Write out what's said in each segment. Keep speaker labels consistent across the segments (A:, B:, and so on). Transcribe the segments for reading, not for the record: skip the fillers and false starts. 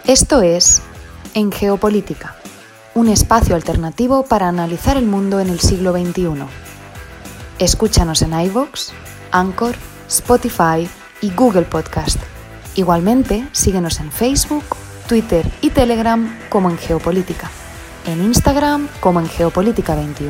A: Esto es En Geopolítica, un espacio alternativo para analizar el mundo en el siglo XXI. Escúchanos en iVoox, Anchor, Spotify y Google Podcast. Igualmente, síguenos en Facebook, Twitter y Telegram como En Geopolítica, en Instagram como En Geopolítica 21.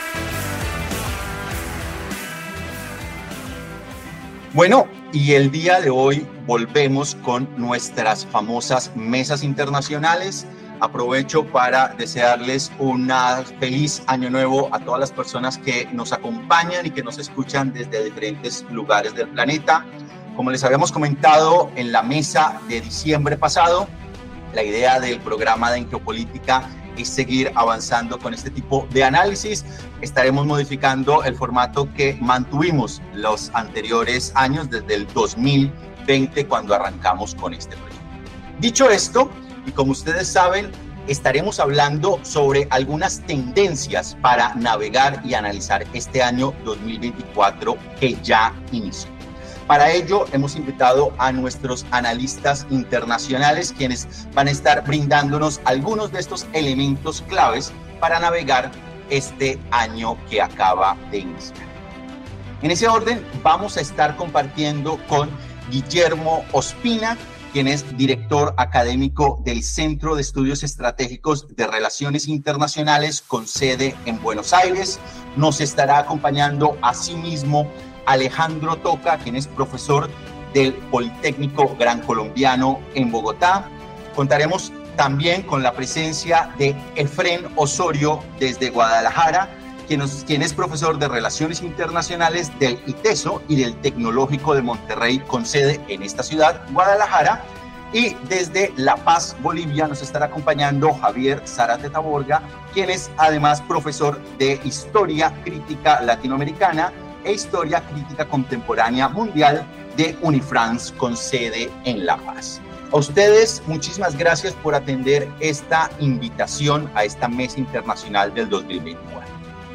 B: Bueno, y el día de hoy volvemos con nuestras famosas mesas internacionales. Aprovecho para desearles un feliz año nuevo a todas las personas que nos acompañan y que nos escuchan desde diferentes lugares del planeta. Como les habíamos comentado en la mesa de diciembre pasado, la idea del programa de En Geopolítica es seguir avanzando con este tipo de análisis. Estaremos modificando el formato que mantuvimos los anteriores años, desde el 2020, cuando arrancamos con este proyecto. Dicho esto, y como ustedes saben, estaremos hablando sobre algunas tendencias para navegar y analizar este año 2024 que ya inició. Para ello, hemos invitado a nuestros analistas internacionales, quienes van a estar brindándonos algunos de estos elementos claves para navegar este año que acaba de iniciar. En ese orden, vamos a estar compartiendo con Guillermo Ospina, quien es director académico del Centro de Estudios Estratégicos de Relaciones Internacionales con sede en Buenos Aires. Nos estará acompañando asimismo Alejandro Toca, quien es profesor del Politécnico Gran Colombiano en Bogotá. Contaremos también con la presencia de Efrén Osorio desde Guadalajara, quien es profesor de Relaciones Internacionales del ITESO y del Tecnológico de Monterrey, con sede en esta ciudad, Guadalajara. Y desde La Paz, Bolivia, nos estará acompañando Javier Zárate Taborga, quien es además profesor de Historia Crítica Latinoamericana e Historia Crítica Contemporánea Mundial de Unifrance, con sede en La Paz. A ustedes, muchísimas gracias por atender esta invitación a esta mesa internacional del 2024.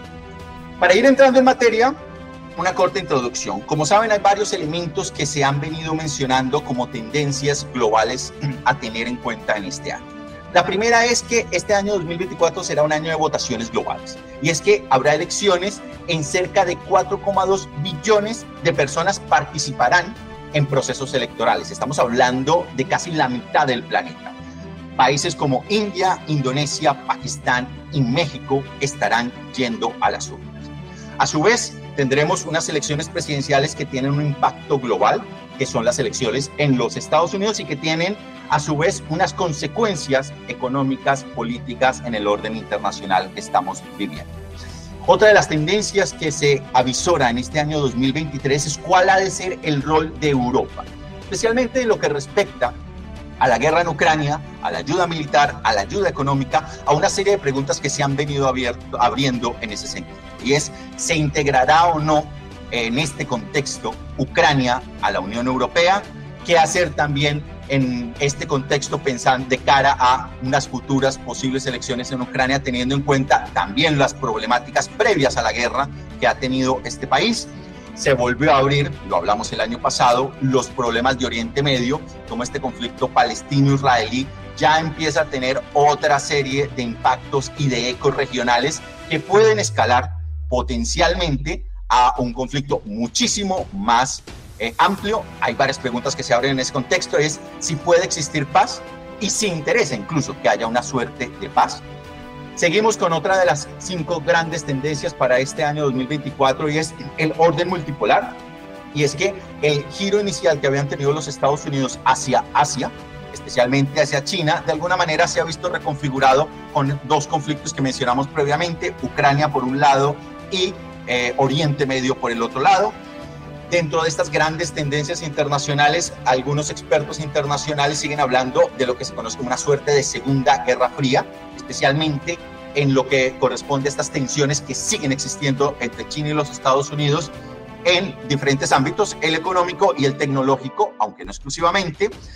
B: Para ir entrando en materia, una corta introducción. Como saben, hay varios elementos que se han venido mencionando como tendencias globales a tener en cuenta en este año. La primera es que este año 2024 será un año de votaciones globales, y es que habrá elecciones en cerca de 4,2 billones de personas participarán en procesos electorales. Estamos hablando de casi la mitad del planeta. Países como India, Indonesia, Pakistán y México estarán yendo a las urnas. A su vez, tendremos unas elecciones presidenciales que tienen un impacto global, que son las elecciones en los Estados Unidos y que tienen a su vez unas consecuencias económicas, políticas en el orden internacional que estamos viviendo. Otra de las tendencias que se avisora en este año 2023 es cuál ha de ser el rol de Europa, especialmente en lo que respecta a la guerra en Ucrania, a la ayuda militar, a la ayuda económica, a una serie de preguntas que se han venido abriendo en ese sentido. Y es, ¿se integrará o no en este contexto Ucrania a la Unión Europea? ¿Qué hacer también en este contexto pensando de cara a unas futuras posibles elecciones en Ucrania, teniendo en cuenta también las problemáticas previas a la guerra que ha tenido este país? Se volvió a abrir, lo hablamos el año pasado, los problemas de Oriente Medio, como este conflicto palestino-israelí ya empieza a tener otra serie de impactos y de ecos regionales que pueden escalar potencialmente a un conflicto muchísimo más amplio. Hay varias preguntas que se abren en ese contexto, es si puede existir paz y si interesa incluso que haya una suerte de paz. Seguimos con otra de las 5 grandes tendencias para este año 2024 y es el orden multipolar. Y es que el giro inicial que habían tenido los Estados Unidos hacia Asia, especialmente hacia China, de alguna manera se ha visto reconfigurado con 2 conflictos que mencionamos previamente, Ucrania por un lado y Oriente Medio por el otro lado. Dentro de estas grandes tendencias internacionales, algunos expertos internacionales siguen hablando de lo que se conoce como una suerte de Segunda Guerra Fría, especialmente en lo que corresponde a estas tensiones que siguen existiendo entre China y los Estados Unidos en diferentes ámbitos, el económico y el tecnológico, aunque no exclusivamente.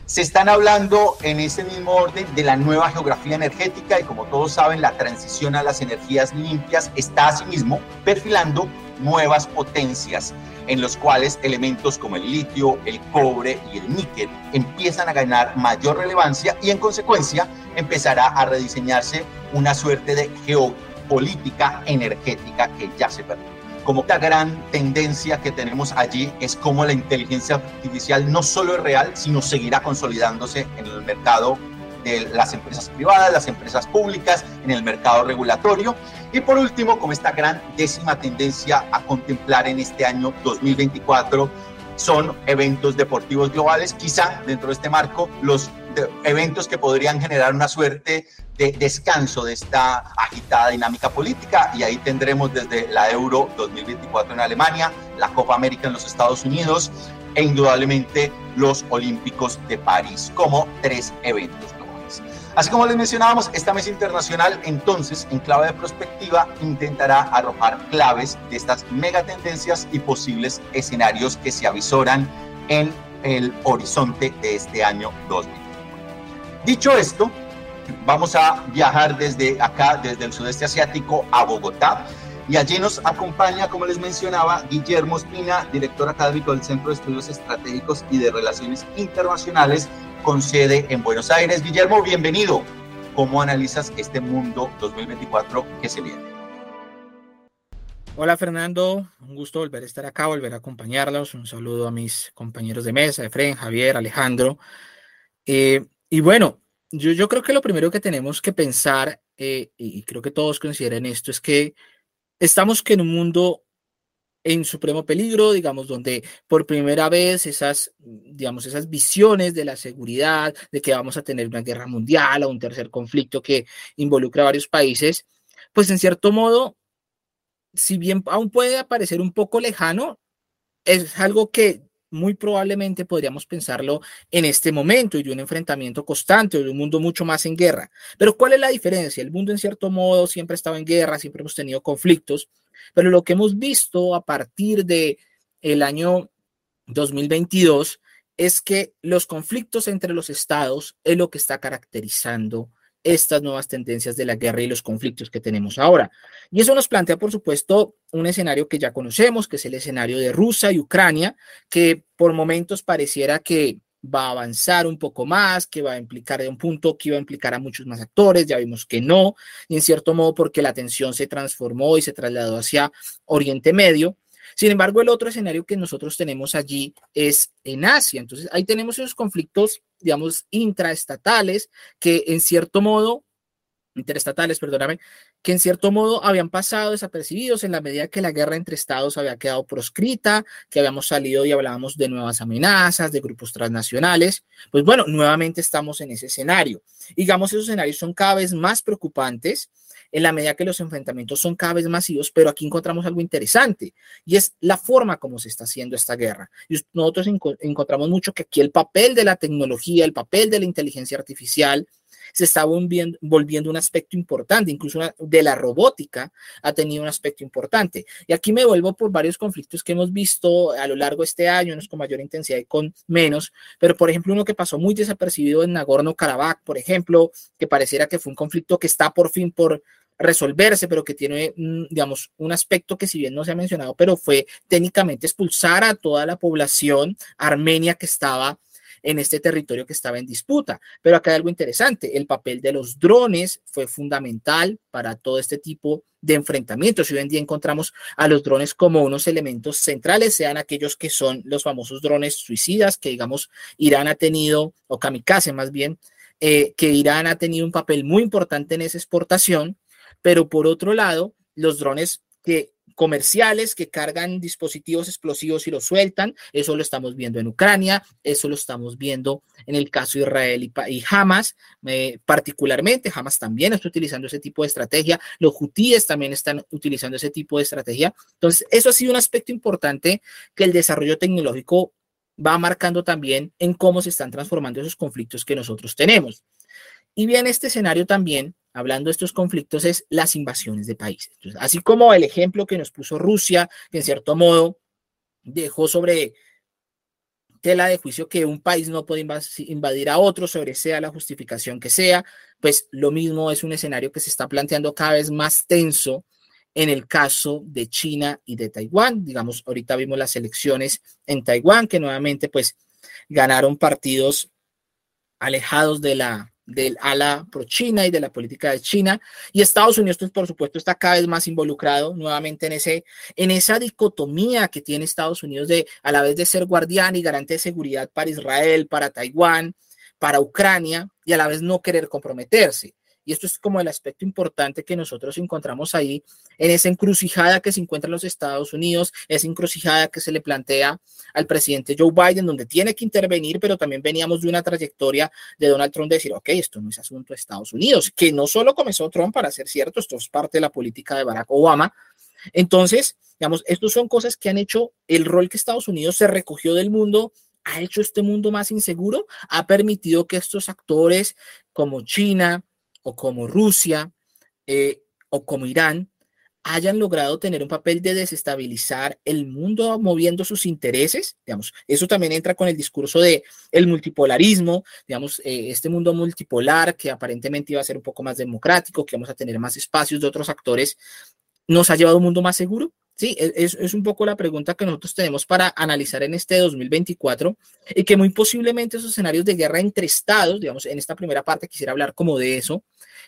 B: Se están hablando en ese mismo orden de la nueva geografía energética y como todos saben, la transición a las energías limpias está asimismo perfilando nuevas potencias en los cuales elementos como el litio, el cobre y el níquel empiezan a ganar mayor relevancia y en consecuencia empezará a rediseñarse una suerte de geopolítica energética que ya se perdió. Como la gran tendencia que tenemos allí es cómo la inteligencia artificial no solo es real, sino seguirá consolidándose en el mercado de las empresas privadas, las empresas públicas, en el mercado regulatorio. Y por último, como esta gran décima tendencia a contemplar en este año 2024, son eventos deportivos globales, quizá dentro de este marco, los eventos que podrían generar una suerte de descanso de esta agitada dinámica política, y ahí tendremos desde la Euro 2024 en Alemania, la Copa América en los Estados Unidos e indudablemente los Olímpicos de París como 3 eventos globales. Así como les mencionábamos, esta mesa internacional entonces en clave de prospectiva intentará arrojar claves de estas megatendencias y posibles escenarios que se avisoran en el horizonte de este año 2020. Dicho esto, vamos a viajar desde acá, desde el sudeste asiático a Bogotá, y allí nos acompaña, como les mencionaba, Guillermo Espina, director académico del Centro de Estudios Estratégicos y de Relaciones Internacionales, con sede en Buenos Aires. Guillermo, bienvenido. ¿Cómo analizas este mundo 2024 que se viene?
C: Hola Fernando, un gusto volver a estar acá, volver a acompañarlos. Un saludo a mis compañeros de mesa, Efren, Javier, Alejandro. Y bueno, yo creo que lo primero que tenemos que pensar, y creo que todos consideran esto, es que estamos en un mundo en supremo peligro, digamos, donde por primera vez esas visiones de la seguridad, de que vamos a tener una guerra mundial o un tercer conflicto que involucra a varios países, pues en cierto modo, si bien aún puede parecer un poco lejano, es algo que muy probablemente podríamos pensarlo en este momento y de un enfrentamiento constante, de un mundo mucho más en guerra. Pero ¿cuál es la diferencia? El mundo en cierto modo siempre ha estado en guerra, siempre hemos tenido conflictos, pero lo que hemos visto a partir del año 2022 es que los conflictos entre los estados es lo que está caracterizando estas nuevas tendencias de la guerra y los conflictos que tenemos ahora. Y eso nos plantea, por supuesto, un escenario que ya conocemos, que es el escenario de Rusia y Ucrania, que por momentos pareciera que va a avanzar un poco más, que va a implicar de un punto que iba a implicar a muchos más actores, ya vimos que no, y en cierto modo porque la tensión se transformó y se trasladó hacia Oriente Medio. Sin embargo, el otro escenario que nosotros tenemos allí es en Asia. Entonces, ahí tenemos esos conflictos, digamos, intraestatales que en cierto modo, interestatales, perdóname, que en cierto modo habían pasado desapercibidos en la medida que la guerra entre estados había quedado proscrita, que habíamos salido y hablábamos de nuevas amenazas, de grupos transnacionales. Pues bueno, nuevamente estamos en ese escenario. Digamos, esos escenarios son cada vez más preocupantes en la medida que los enfrentamientos son cada vez masivos, pero aquí encontramos algo interesante y es la forma como se está haciendo esta guerra. Y nosotros encontramos mucho que aquí el papel de la tecnología, el papel de la inteligencia artificial se está volviendo un aspecto importante, incluso de la robótica ha tenido un aspecto importante. Y aquí me vuelvo por varios conflictos que hemos visto a lo largo de este año, unos con mayor intensidad y con menos, pero por ejemplo uno que pasó muy desapercibido en Nagorno-Karabaj, por ejemplo, que pareciera que fue un conflicto que está por fin por resolverse, pero que tiene, digamos, un aspecto que si bien no se ha mencionado, pero fue técnicamente expulsar a toda la población armenia que estaba en este territorio que estaba en disputa. Pero acá hay algo interesante, el papel de los drones fue fundamental para todo este tipo de enfrentamientos y hoy en día encontramos a los drones como unos elementos centrales, sean aquellos que son los famosos drones suicidas que digamos Irán ha tenido, o kamikaze más bien, que Irán ha tenido un papel muy importante en esa exportación, pero por otro lado, los drones comerciales que cargan dispositivos explosivos y los sueltan, eso lo estamos viendo en Ucrania, eso lo estamos viendo en el caso de Israel y Hamas, particularmente Hamas también está utilizando ese tipo de estrategia, los hutíes también están utilizando ese tipo de estrategia. Entonces, eso ha sido un aspecto importante que el desarrollo tecnológico va marcando también en cómo se están transformando esos conflictos que nosotros tenemos. Y bien, este escenario también, hablando de estos conflictos, es las invasiones de países. Entonces, así como el ejemplo que nos puso Rusia, que en cierto modo dejó sobre tela de juicio que un país no puede invadir a otro, sobre sea la justificación que sea, pues lo mismo es un escenario que se está planteando cada vez más tenso en el caso de China y de Taiwán. Digamos, ahorita vimos las elecciones en Taiwán, que nuevamente pues ganaron partidos alejados del ala pro-China y de la política de China, y Estados Unidos, pues, por supuesto, está cada vez más involucrado nuevamente en esa dicotomía que tiene Estados Unidos de a la vez de ser guardián y garante de seguridad para Israel, para Taiwán, para Ucrania, y a la vez no querer comprometerse. Y esto es como el aspecto importante que nosotros encontramos ahí en esa encrucijada que se encuentra en los Estados Unidos, esa encrucijada que se le plantea al presidente Joe Biden, donde tiene que intervenir, pero también veníamos de una trayectoria de Donald Trump de decir, ok, esto no es asunto de Estados Unidos, que no solo comenzó Trump, para ser cierto, esto es parte de la política de Barack Obama. Entonces, digamos, estas son cosas que han hecho el rol que Estados Unidos se recogió del mundo, ha hecho este mundo más inseguro, ha permitido que estos actores como China o como Rusia o como Irán hayan logrado tener un papel de desestabilizar el mundo moviendo sus intereses. Digamos, eso también entra con el discurso de el multipolarismo, digamos, este mundo multipolar que aparentemente iba a ser un poco más democrático, que vamos a tener más espacios de otros actores, ¿nos ha llevado a un mundo más seguro? Sí, es un poco la pregunta que nosotros tenemos para analizar en este 2024, y que muy posiblemente esos escenarios de guerra entre estados, digamos, en esta primera parte quisiera hablar como de eso,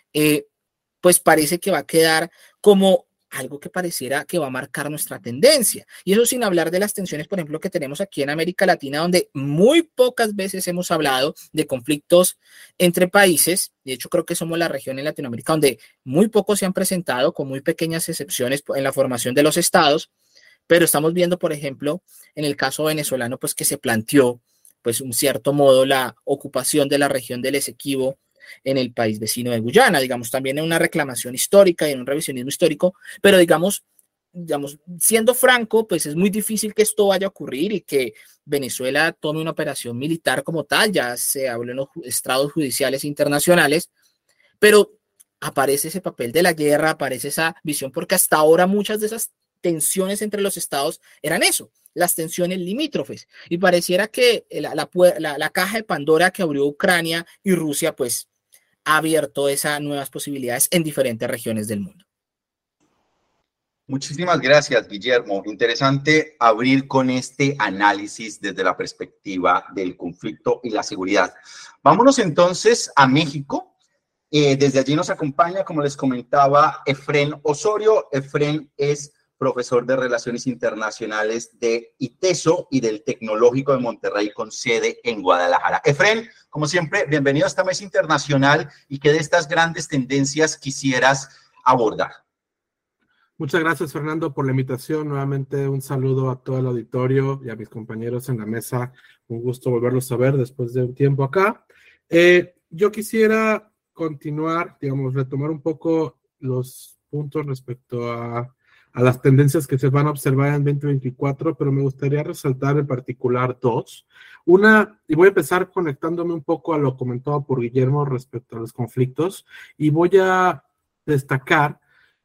C: pues parece que va a quedar como algo que pareciera que va a marcar nuestra tendencia. Y eso sin hablar de las tensiones, por ejemplo, que tenemos aquí en América Latina, donde muy pocas veces hemos hablado de conflictos entre países. De hecho, creo que somos la región en Latinoamérica donde muy pocos se han presentado, con muy pequeñas excepciones en la formación de los estados. Pero estamos viendo, por ejemplo, en el caso venezolano, pues que se planteó, pues, un cierto modo, la ocupación de la región del Esequibo en el país vecino de Guyana, digamos, también en una reclamación histórica y en un revisionismo histórico, pero digamos, siendo franco, pues es muy difícil que esto vaya a ocurrir y que Venezuela tome una operación militar como tal. Ya se habló en los estrados judiciales internacionales, pero aparece ese papel de la guerra, aparece esa visión, porque hasta ahora muchas de esas tensiones entre los estados eran eso, las tensiones limítrofes, y pareciera que la caja de Pandora que abrió Ucrania y Rusia, pues ha abierto esas nuevas posibilidades en diferentes regiones del mundo.
B: Muchísimas gracias, Guillermo. Interesante abrir con este análisis desde la perspectiva del conflicto y la seguridad. Vámonos entonces a México. Desde allí nos acompaña, como les comentaba, Efrén Osorio. Efrén es profesor de Relaciones Internacionales de ITESO y del Tecnológico de Monterrey, con sede en Guadalajara. Efrén, como siempre, bienvenido a esta mesa internacional, y qué de estas grandes tendencias quisieras abordar.
D: Muchas gracias, Fernando, por la invitación. Nuevamente un saludo a todo el auditorio y a mis compañeros en la mesa. Un gusto volverlos a ver después de un tiempo acá. Yo quisiera continuar, digamos, retomar un poco los puntos respecto a las tendencias que se van a observar en 2024, pero me gustaría resaltar en particular dos. Una, y voy a empezar conectándome un poco a lo comentado por Guillermo respecto a los conflictos, y voy a destacar,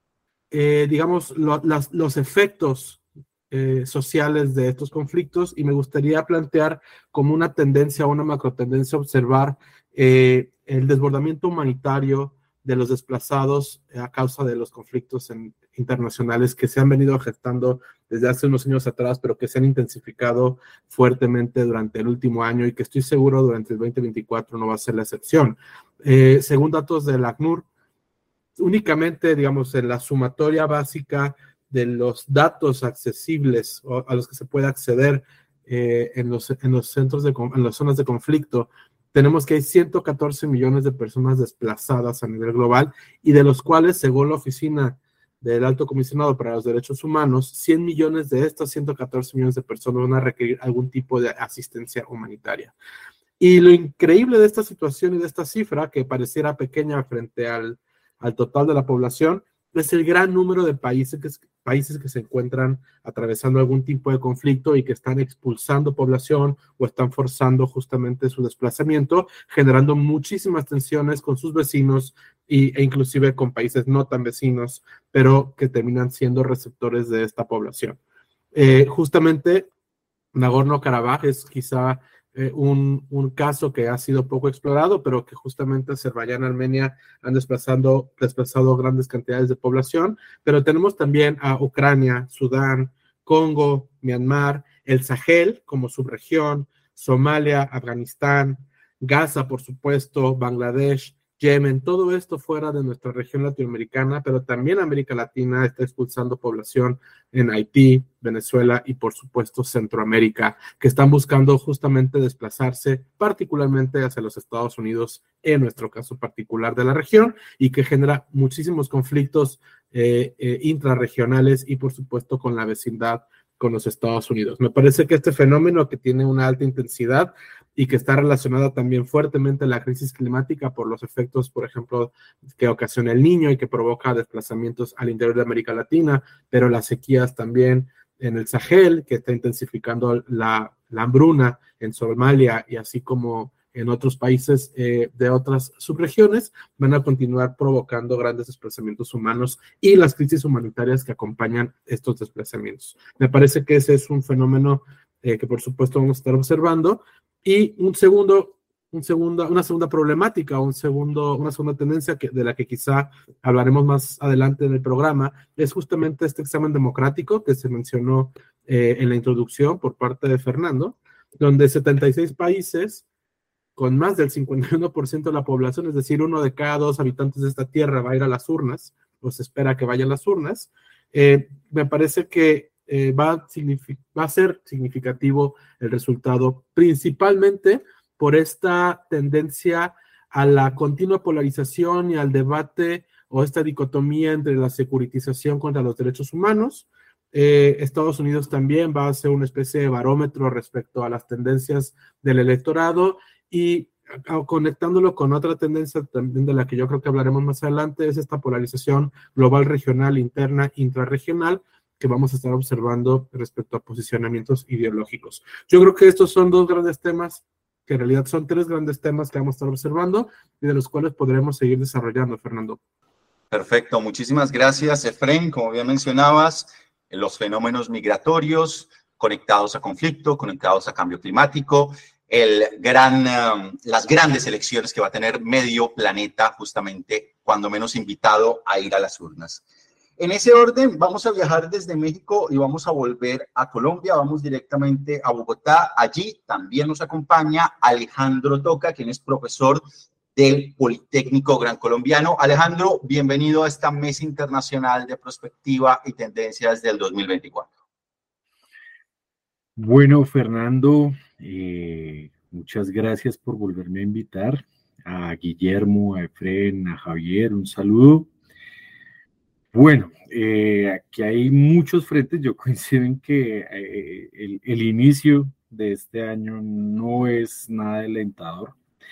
D: digamos, los efectos sociales de estos conflictos, y me gustaría plantear como una tendencia, una macrotendencia, observar el desbordamiento humanitario de los desplazados a causa de los conflictos internacionales que se han venido gestando desde hace unos años atrás, pero que se han intensificado fuertemente durante el último año, y que estoy seguro durante el 2024 no va a ser la excepción. Según datos del ACNUR, únicamente, digamos, en la sumatoria básica de los datos accesibles a los que se puede acceder en las zonas de conflicto, tenemos que hay 114 millones de personas desplazadas a nivel global, y de los cuales, según la Oficina del Alto Comisionado para los Derechos Humanos, 100 millones de estas 114 millones de personas van a requerir algún tipo de asistencia humanitaria. Y lo increíble de esta situación y de esta cifra, que pareciera pequeña frente al total de la población, es el gran número de países que se encuentran atravesando algún tipo de conflicto y que están expulsando población o están forzando justamente su desplazamiento, generando muchísimas tensiones con sus vecinos e inclusive con países no tan vecinos, pero que terminan siendo receptores de esta población. Justamente Nagorno-Karabaj es quizá un caso que ha sido poco explorado, pero que justamente Azerbaiyán y Armenia han desplazado grandes cantidades de población, pero tenemos también a Ucrania, Sudán, Congo, Myanmar, el Sahel como subregión, Somalia, Afganistán, Gaza, por supuesto, Bangladesh, Yemen, todo esto fuera de nuestra región latinoamericana, pero también América Latina está expulsando población en Haití, Venezuela y por supuesto Centroamérica, que están buscando justamente desplazarse particularmente hacia los Estados Unidos, en nuestro caso particular de la región, y que genera muchísimos conflictos intrarregionales y por supuesto con la vecindad con los Estados Unidos. Me parece que este fenómeno, que tiene una alta intensidad y que está relacionado también fuertemente a la crisis climática por los efectos, por ejemplo, que ocasiona el Niño y que provoca desplazamientos al interior de América Latina, pero las sequías también en el Sahel, que está intensificando la hambruna en Somalia y así como en otros países de otras subregiones, van a continuar provocando grandes desplazamientos humanos y las crisis humanitarias que acompañan estos desplazamientos. Me parece que ese es un fenómeno que por supuesto vamos a estar observando. Y una segunda problemática, una segunda tendencia de la que quizá hablaremos más adelante en el programa, es justamente este examen democrático que se mencionó en la introducción por parte de Fernando, donde 76 países con más del 51% de la población, es decir, 1 de cada 2 habitantes de esta tierra va a ir a las urnas, o se espera que vaya a las urnas. Me parece que va a ser significativo el resultado, principalmente por esta tendencia a la continua polarización y al debate o esta dicotomía entre la securitización contra los derechos humanos. Estados Unidos también va a ser una especie de barómetro respecto a las tendencias del electorado, y conectándolo con otra tendencia también de la que yo creo que hablaremos más adelante, es esta polarización global, regional, interna, intrarregional, que vamos a estar observando respecto a posicionamientos ideológicos. Yo creo que estos son 2 grandes temas, que en realidad son 3 grandes temas que vamos a estar observando y de los cuales podremos seguir desarrollando, Fernando.
B: Perfecto, muchísimas gracias, Efren. Como bien mencionabas, los fenómenos migratorios conectados a conflicto, conectados a cambio climático, las grandes elecciones que va a tener medio planeta, justamente cuando menos invitado a ir a las urnas. En ese orden, vamos a viajar desde México y vamos a volver a Colombia. Vamos directamente a Bogotá. Allí también nos acompaña Alejandro Toca, quien es profesor del Politécnico Gran Colombiano. Alejandro, bienvenido a esta Mesa Internacional de Prospectiva y Tendencias del 2024.
E: Bueno, Fernando, muchas gracias por volverme a invitar. A Guillermo, a Efren, a Javier, un saludo. Bueno, aquí hay muchos frentes. Yo coincido en que el inicio de este año no es nada alentador.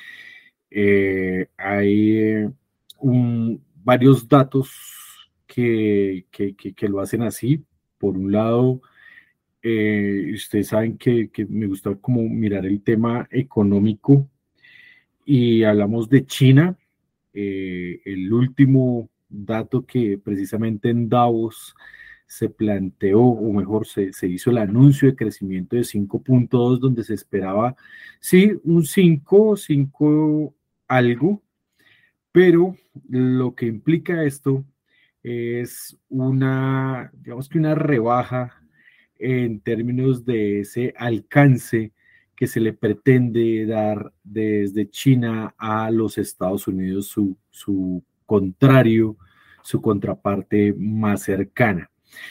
E: Hay varios datos que lo hacen así. Por un lado, ustedes saben que me gusta como mirar el tema económico y hablamos de China. El último dato que precisamente en Davos se planteó, o mejor, se hizo el anuncio de crecimiento de 5.2, donde se esperaba, sí, un 5 algo, pero lo que implica esto es digamos que una rebaja en términos de ese alcance que se le pretende dar desde China a los Estados Unidos, su contrario, su contraparte más cercana.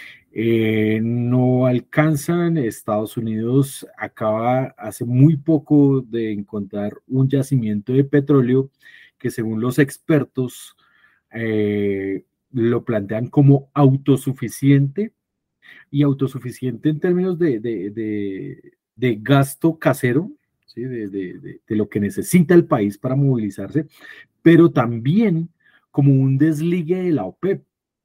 E: No alcanzan. Estados Unidos acaba hace muy poco de encontrar un yacimiento de petróleo que, según los expertos, lo plantean como autosuficiente, y autosuficiente en términos de gasto casero, ¿sí? de lo que necesita el país para movilizarse, pero también como un desligue de la OPEP,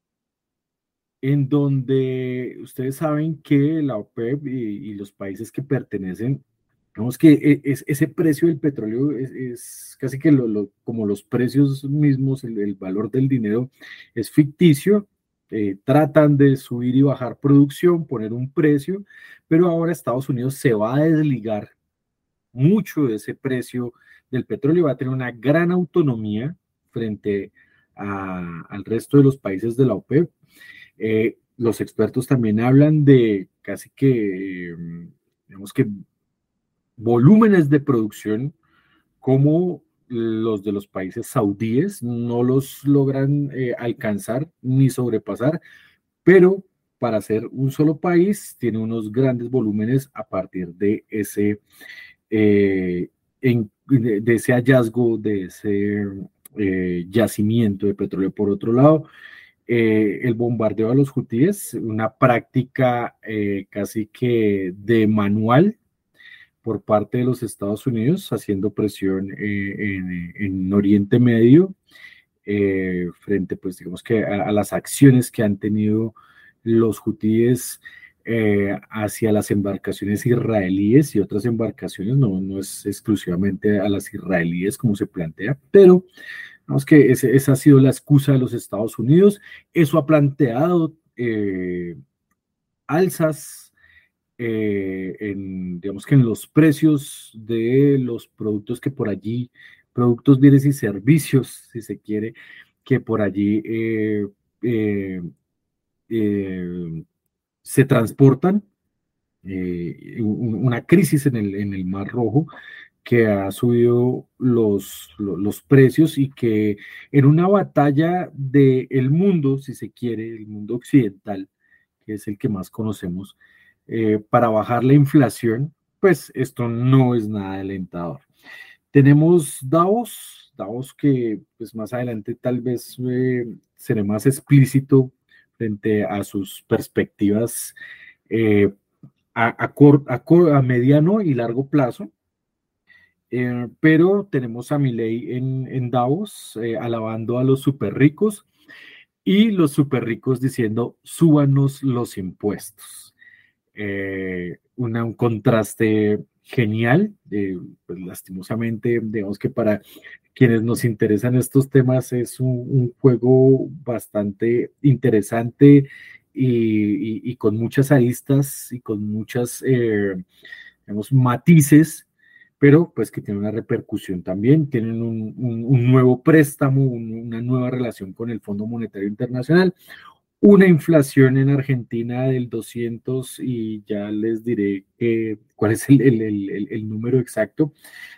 E: en donde ustedes saben que la OPEP y los países que pertenecen, digamos que ese precio del petróleo es casi que como los precios mismos, el valor del dinero es ficticio, tratan de subir y bajar producción, poner un precio, pero ahora Estados Unidos se va a desligar mucho de ese precio del petróleo, va a tener una gran autonomía frente al resto de los países de la OPEP. Los expertos también hablan de casi que, digamos que, volúmenes de producción como los de los países saudíes, no los logran alcanzar ni sobrepasar, pero para ser un solo país tiene unos grandes volúmenes a partir de ese, de ese hallazgo, de ese yacimiento de petróleo. Por otro lado, el bombardeo a los hutíes, una práctica casi que de manual por parte de los Estados Unidos, haciendo presión en Oriente Medio, frente, pues digamos que a las acciones que han tenido los hutíes hacia las embarcaciones israelíes y otras embarcaciones, no es exclusivamente a las israelíes como se plantea, pero digamos que esa ha sido la excusa de los Estados Unidos. Eso ha planteado alzas digamos que en los precios de los productos que por allí, productos, bienes y servicios, si se quiere, que por allí se transportan. Una crisis en el Mar Rojo que ha subido los precios y que en una batalla del mundo, si se quiere, el mundo occidental, que es el que más conocemos, para bajar la inflación, pues esto no es nada alentador. Tenemos Davos que pues más adelante tal vez seré más explícito frente a sus perspectivas a mediano y largo plazo. Pero tenemos a Milei en Davos alabando a los súper ricos y los súper ricos diciendo súbanos los impuestos. Un contraste genial, pues lastimosamente, digamos que para quienes nos interesan estos temas es un juego bastante interesante y con muchas aristas y con muchas, digamos, matices, pero pues que tiene una repercusión también, tienen un nuevo préstamo, una nueva relación con el Fondo Monetario Internacional, una inflación en Argentina del 200 y ya les diré cuál es el número exacto,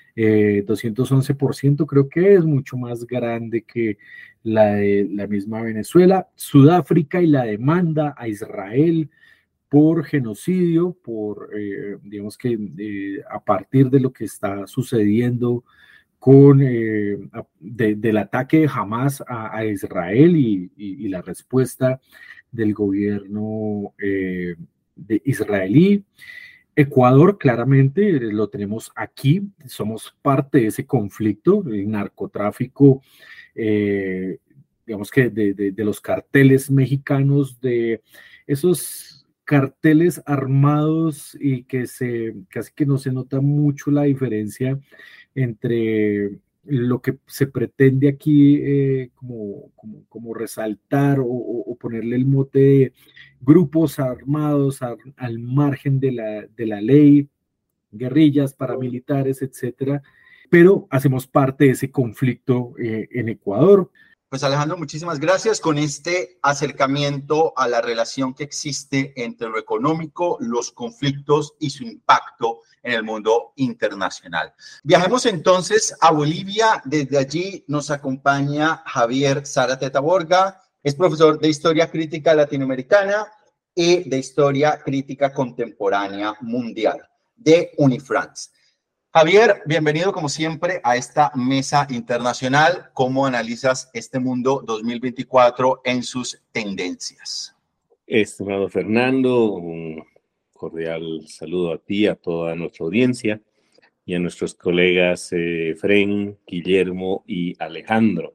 E: 211% creo que es mucho más grande que la de la misma Venezuela. Sudáfrica y la demanda a Israel por genocidio, digamos que a partir de lo que está sucediendo con del ataque de Hamas a Israel y la respuesta del gobierno de israelí. Ecuador, claramente, lo tenemos aquí, somos parte de ese conflicto, el narcotráfico, digamos que de los carteles mexicanos, de esos carteles armados y que casi que no se nota mucho la diferencia entre lo que se pretende aquí como resaltar o ponerle el mote de grupos armados al margen de la ley, guerrillas, paramilitares, etcétera, pero hacemos parte de ese conflicto en Ecuador.
B: Pues Alejandro, muchísimas gracias con este acercamiento a la relación que existe entre lo económico, los conflictos y su impacto en el mundo internacional. Viajemos entonces a Bolivia. Desde allí nos acompaña Javier Zárate Taborga, es profesor de Historia Crítica Latinoamericana y de Historia Crítica Contemporánea Mundial de Unifrance. Javier, bienvenido como siempre a esta mesa internacional. ¿Cómo analizas este mundo 2024 en sus tendencias?
F: Estimado Fernando, un cordial saludo a ti, a toda nuestra audiencia y a nuestros colegas Fren, Guillermo y Alejandro.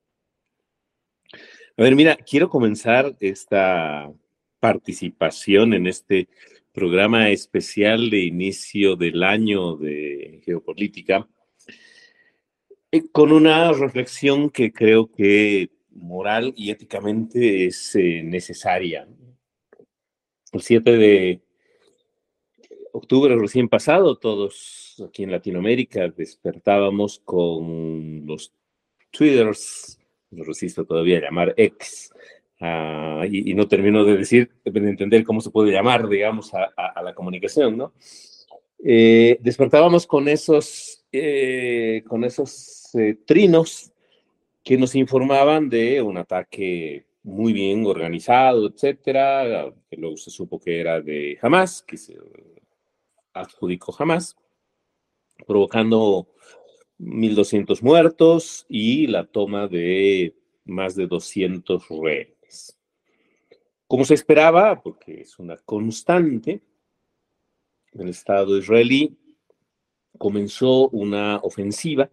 F: A ver, mira, quiero comenzar esta participación en este programa especial de inicio del año de geopolítica con una reflexión que creo que moral y éticamente es necesaria. El 7 de octubre recién pasado, todos aquí en Latinoamérica despertábamos con los Twitters, no resisto todavía a llamar X, y no termino de entender cómo se puede llamar, digamos, a la comunicación, ¿no? Despertábamos con esos trinos que nos informaban de un ataque muy bien organizado, etcétera, que luego se supo que era de Hamas, que se adjudicó Hamas, provocando 1.200 muertos y la toma de más de 200 rehenes. Como se esperaba, porque es una constante, el Estado israelí comenzó una ofensiva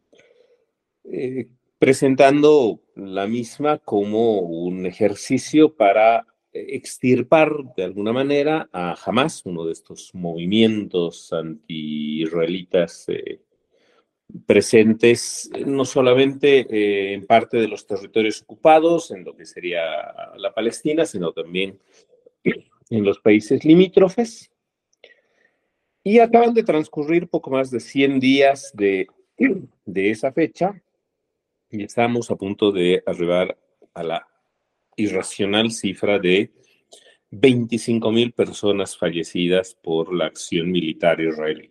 F: presentando la misma como un ejercicio para extirpar de alguna manera a Hamas, uno de estos movimientos anti-israelitas presentes no solamente en parte de los territorios ocupados, en lo que sería la Palestina, sino también en los países limítrofes. Y acaban de transcurrir poco más de 100 días de esa fecha y estamos a punto de arribar a la irracional cifra de 25.000 personas fallecidas por la acción militar israelí.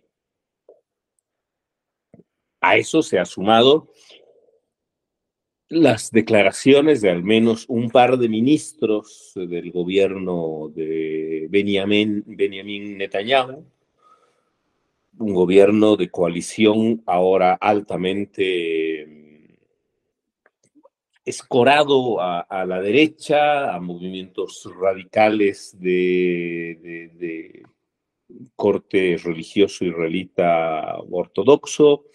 F: A eso se ha sumado las declaraciones de al menos un par de ministros del gobierno de Benjamin Netanyahu, un gobierno de coalición ahora altamente escorado a la derecha, a movimientos radicales de corte religioso israelita ortodoxo,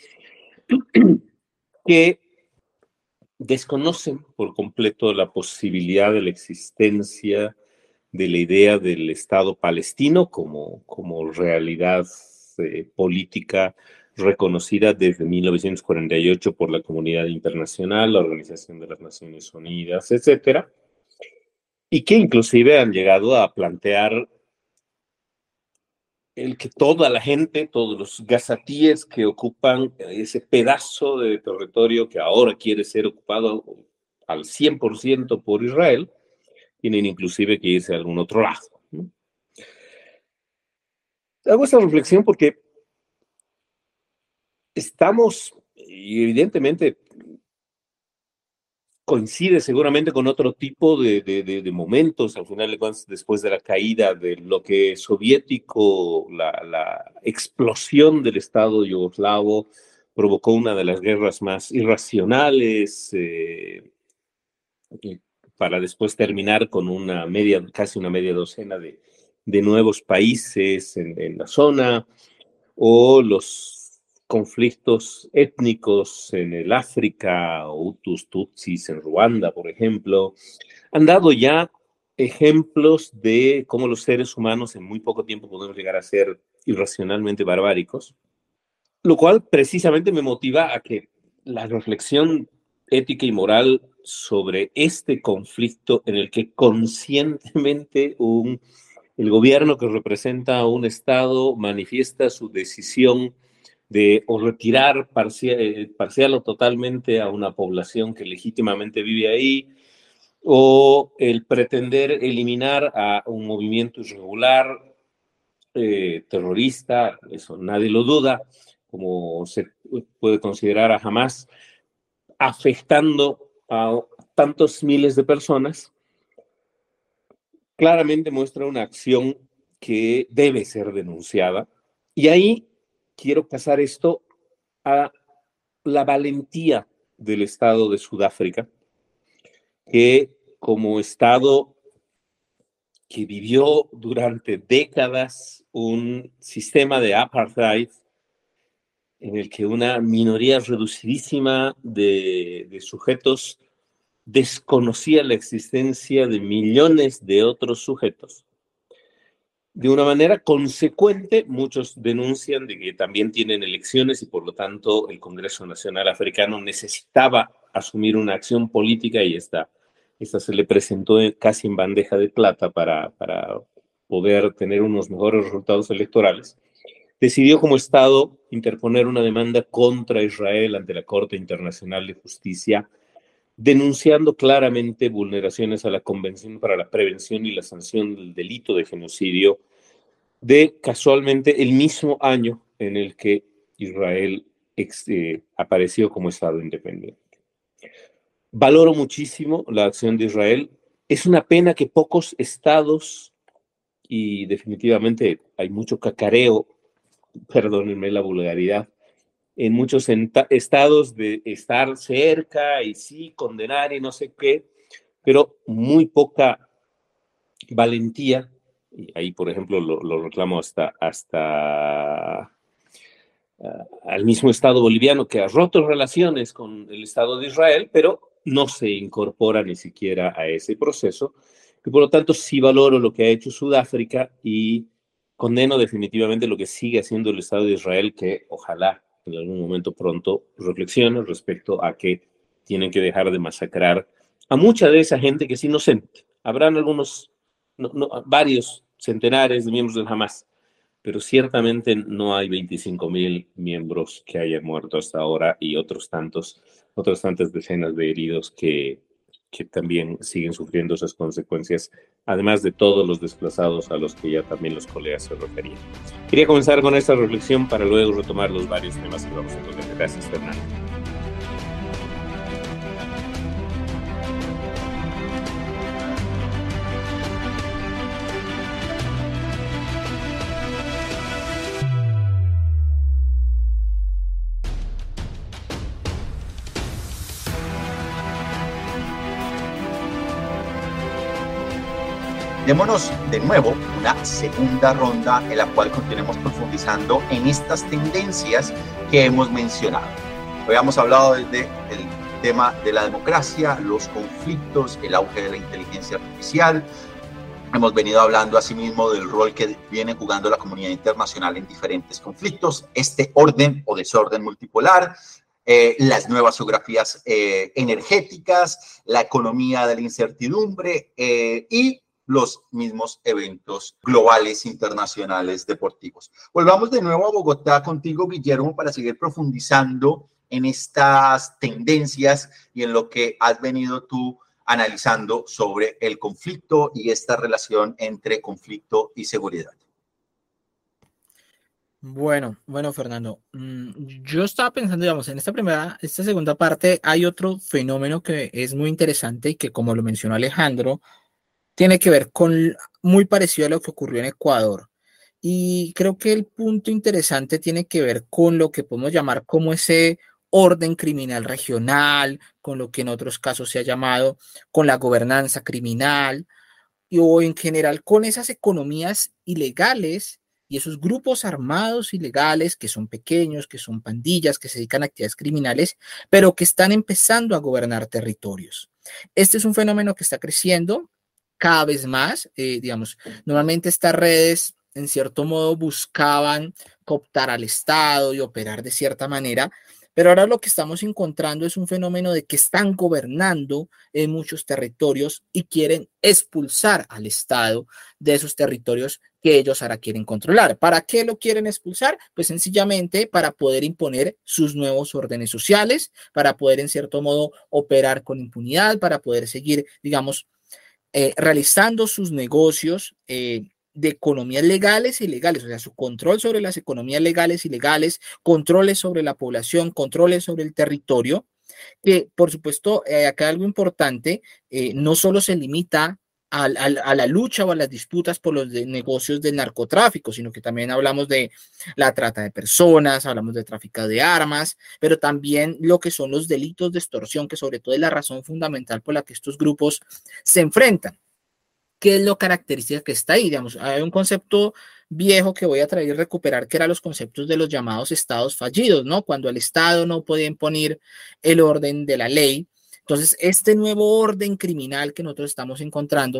F: que desconocen por completo la posibilidad de la existencia de la idea del Estado palestino como realidad política reconocida desde 1948 por la comunidad internacional, la Organización de las Naciones Unidas, etcétera, y que inclusive han llegado a plantear el que toda la gente, todos los gazatíes que ocupan ese pedazo de territorio que ahora quiere ser ocupado al 100% por Israel, tienen inclusive que irse a algún otro lado, ¿no? Hago esta reflexión porque estamos, y evidentemente coincide seguramente con otro tipo de momentos, al final de cuentas, después de la caída del bloque soviético, la explosión del Estado yugoslavo provocó una de las guerras más irracionales, para después terminar con casi una media docena de nuevos países en la zona, o los conflictos étnicos en el África, Hutus, Tutsis en Ruanda, por ejemplo, han dado ya ejemplos de cómo los seres humanos en muy poco tiempo podemos llegar a ser irracionalmente barbáricos, lo cual precisamente me motiva a que la reflexión ética y moral sobre este conflicto en el que conscientemente el gobierno que representa a un Estado manifiesta su decisión de o retirar parcial o totalmente a una población que legítimamente vive ahí, o el pretender eliminar a un movimiento irregular, terrorista, eso nadie lo duda, como se puede considerar a Hamas, afectando a tantos miles de personas, claramente muestra una acción que debe ser denunciada. Y ahí quiero pasar esto a la valentía del Estado de Sudáfrica, que como Estado que vivió durante décadas un sistema de apartheid en el que una minoría reducidísima de sujetos desconocía la existencia de millones de otros sujetos. De una manera consecuente, muchos denuncian de que también tienen elecciones y por lo tanto el Congreso Nacional Africano necesitaba asumir una acción política y esta se le presentó casi en bandeja de plata para poder tener unos mejores resultados electorales, decidió como Estado interponer una demanda contra Israel ante la Corte Internacional de Justicia, denunciando claramente vulneraciones a la Convención para la Prevención y la Sanción del Delito de Genocidio de casualmente el mismo año en el que Israel apareció como Estado independiente. Valoro muchísimo la acción de Israel. Es una pena que pocos estados, y definitivamente hay mucho cacareo, perdónenme la vulgaridad, en muchos estados de estar cerca y sí, condenar y no sé qué, pero muy poca valentía. Y ahí, por ejemplo, lo reclamo hasta al mismo Estado boliviano, que ha roto relaciones con el Estado de Israel, pero no se incorpora ni siquiera a ese proceso. Y por lo tanto, sí valoro lo que ha hecho Sudáfrica y condeno definitivamente lo que sigue haciendo el Estado de Israel, que ojalá en algún momento pronto reflexione respecto a que tienen que dejar de masacrar a mucha de esa gente que es inocente. Habrán algunos, varios centenares de miembros del Hamas, pero ciertamente no hay 25.000 miembros que hayan muerto hasta ahora y otras tantas decenas de heridos que también siguen sufriendo esas consecuencias, además de todos los desplazados a los que ya también los colegas se referían. Quería comenzar con esta reflexión para luego retomar los varios temas que vamos a tocar. Gracias, Fernando.
B: Démonos de nuevo una segunda ronda en la cual continuemos profundizando en estas tendencias que hemos mencionado. Hoy hemos hablado desde el tema de la democracia, los conflictos, el auge de la inteligencia artificial. Hemos venido hablando asimismo del rol que viene jugando la comunidad internacional en diferentes conflictos, este orden o desorden multipolar, las nuevas geografías energéticas, la economía de la incertidumbre y los mismos eventos globales, internacionales, deportivos. Volvamos de nuevo a Bogotá contigo, Guillermo, para seguir profundizando en estas tendencias y en lo que has venido tú analizando sobre el conflicto y esta relación entre conflicto y seguridad.
C: Bueno, Fernando, yo estaba pensando, digamos, en esta segunda parte hay otro fenómeno que es muy interesante y que, como lo mencionó Alejandro, tiene que ver con muy parecido a lo que ocurrió en Ecuador. Y creo que el punto interesante tiene que ver con lo que podemos llamar como ese orden criminal regional, con lo que en otros casos se ha llamado con la gobernanza criminal, o en general con esas economías ilegales y esos grupos armados ilegales que son pequeños, que son pandillas, que se dedican a actividades criminales, pero que están empezando a gobernar territorios. Este es un fenómeno que está creciendo cada vez más, digamos, normalmente estas redes en cierto modo buscaban cooptar al Estado y operar de cierta manera, pero ahora lo que estamos encontrando es un fenómeno de que están gobernando en muchos territorios y quieren expulsar al Estado de esos territorios que ellos ahora quieren controlar. ¿Para qué lo quieren expulsar? Pues sencillamente para poder imponer sus nuevos órdenes sociales, para poder en cierto modo operar con impunidad, para poder seguir, digamos, realizando sus negocios de economías legales e ilegales, o sea, su control sobre las economías legales e ilegales, controles sobre la población, controles sobre el territorio, que por supuesto, acá algo importante, no solo se limita a la lucha o a las disputas por los negocios del narcotráfico, sino que también hablamos de la trata de personas, hablamos de tráfico de armas, pero también lo que son los delitos de extorsión, que sobre todo es la razón fundamental por la que estos grupos se enfrentan. ¿Qué es lo característica que está ahí? Digamos, hay un concepto viejo que voy a traer y recuperar, que eran los conceptos de los llamados estados fallidos, ¿no? Cuando el Estado no podía imponer el orden de la ley. Entonces, este nuevo orden criminal que nosotros estamos encontrando,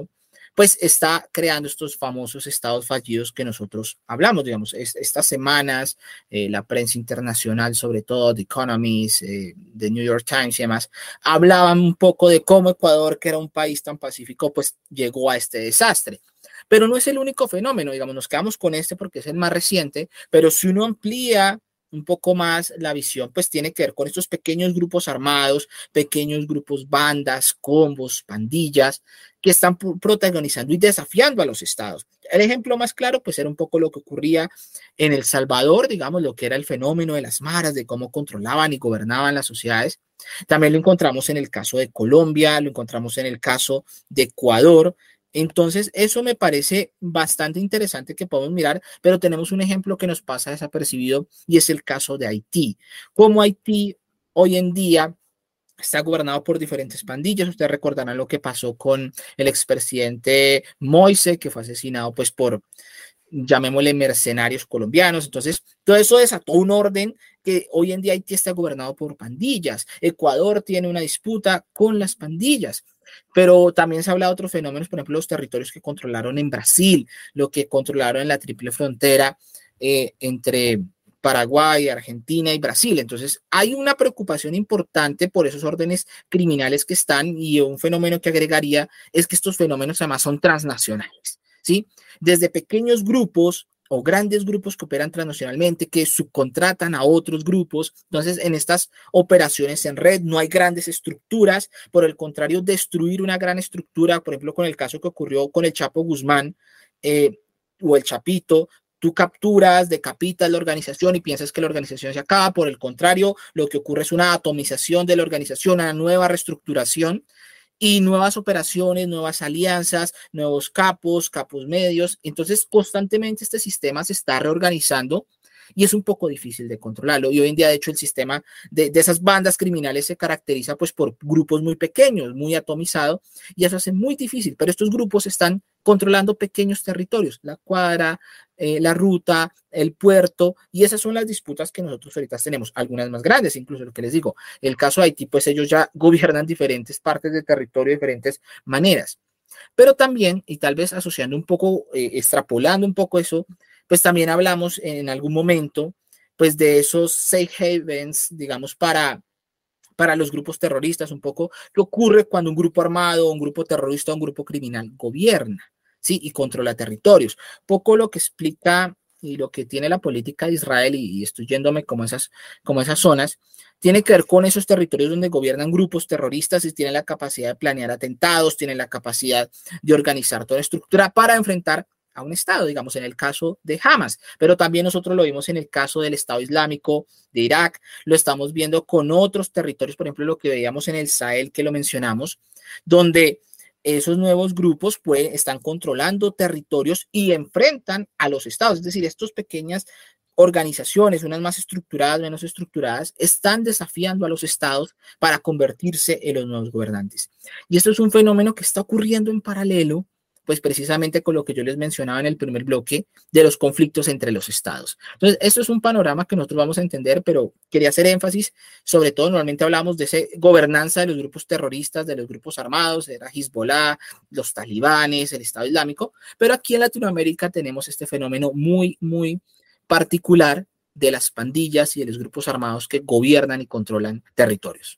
C: pues está creando estos famosos estados fallidos que nosotros hablamos, digamos, estas semanas, la prensa internacional, sobre todo The Economist, The New York Times y demás, hablaban un poco de cómo Ecuador, que era un país tan pacífico, pues llegó a este desastre. Pero no es el único fenómeno, digamos, nos quedamos con este porque es el más reciente, pero si uno amplía un poco más la visión, pues tiene que ver con estos pequeños grupos armados, pequeños grupos, bandas, combos, pandillas, que están protagonizando y desafiando a los estados. El ejemplo más claro, pues era un poco lo que ocurría en El Salvador, digamos, lo que era el fenómeno de las maras, de cómo controlaban y gobernaban las sociedades. También lo encontramos en el caso de Colombia, lo encontramos en el caso de Ecuador. Entonces, eso me parece bastante interesante que podemos mirar, pero tenemos un ejemplo que nos pasa desapercibido y es el caso de Haití. Como Haití hoy en día está gobernado por diferentes pandillas. Ustedes recordarán lo que pasó con el expresidente Moise, que fue asesinado pues por, llamémosle, mercenarios colombianos. Entonces, todo eso desató un orden que hoy en día Haití está gobernado por pandillas. Ecuador tiene una disputa con las pandillas. Pero también se habla de otros fenómenos, por ejemplo, los territorios que controlaron en Brasil, lo que controlaron en la triple frontera entre Paraguay, Argentina y Brasil. Entonces, hay una preocupación importante por esos órdenes criminales que están, y un fenómeno que agregaría es que estos fenómenos además son transnacionales, ¿sí? Desde pequeños grupos o grandes grupos que operan transnacionalmente, que subcontratan a otros grupos. Entonces, en estas operaciones en red no hay grandes estructuras, por el contrario, destruir una gran estructura, por ejemplo, con el caso que ocurrió con el Chapo Guzmán o el Chapito, tú capturas, decapitas la organización y piensas que la organización se acaba. Por el contrario, lo que ocurre es una atomización de la organización, una nueva reestructuración y nuevas operaciones, nuevas alianzas, nuevos capos medios. Entonces, constantemente este sistema se está reorganizando y es un poco difícil de controlarlo. Y hoy en día, de hecho, el sistema de esas bandas criminales se caracteriza pues por grupos muy pequeños, muy atomizados, y eso hace muy difícil. Pero estos grupos están controlando pequeños territorios, la cuadra, la ruta, el puerto, y esas son las disputas que nosotros ahorita tenemos, algunas más grandes, incluso lo que les digo, el caso de Haití, pues ellos ya gobiernan diferentes partes del territorio de diferentes maneras. Pero también, y tal vez asociando un poco, extrapolando un poco eso, pues también hablamos en algún momento, pues de esos safe havens, digamos, para los grupos terroristas, un poco qué ocurre cuando un grupo armado, un grupo terrorista, un grupo criminal gobierna, ¿sí? Y controla territorios. Poco lo que explica y lo que tiene la política de Israel, y estoy yéndome como esas zonas, tiene que ver con esos territorios donde gobiernan grupos terroristas y tienen la capacidad de planear atentados, tienen la capacidad de organizar toda la estructura para enfrentar a un Estado, digamos, en el caso de Hamas, pero también nosotros lo vimos en el caso del Estado Islámico de Irak, lo estamos viendo con otros territorios, por ejemplo, lo que veíamos en el Sahel, que lo mencionamos, donde esos nuevos grupos pues están controlando territorios y enfrentan a los estados, es decir, estas pequeñas organizaciones, unas más estructuradas, menos estructuradas, están desafiando a los estados para convertirse en los nuevos gobernantes. Y esto es un fenómeno que está ocurriendo en paralelo, pues precisamente con lo que yo les mencionaba en el primer bloque de los conflictos entre los estados. Entonces, esto es un panorama que nosotros vamos a entender, pero quería hacer énfasis, sobre todo, normalmente hablamos de esa gobernanza de los grupos terroristas, de los grupos armados, era Hezbollah, los talibanes, el Estado Islámico, pero aquí en Latinoamérica tenemos este fenómeno muy, muy particular de las pandillas y de los grupos armados que gobiernan y controlan territorios.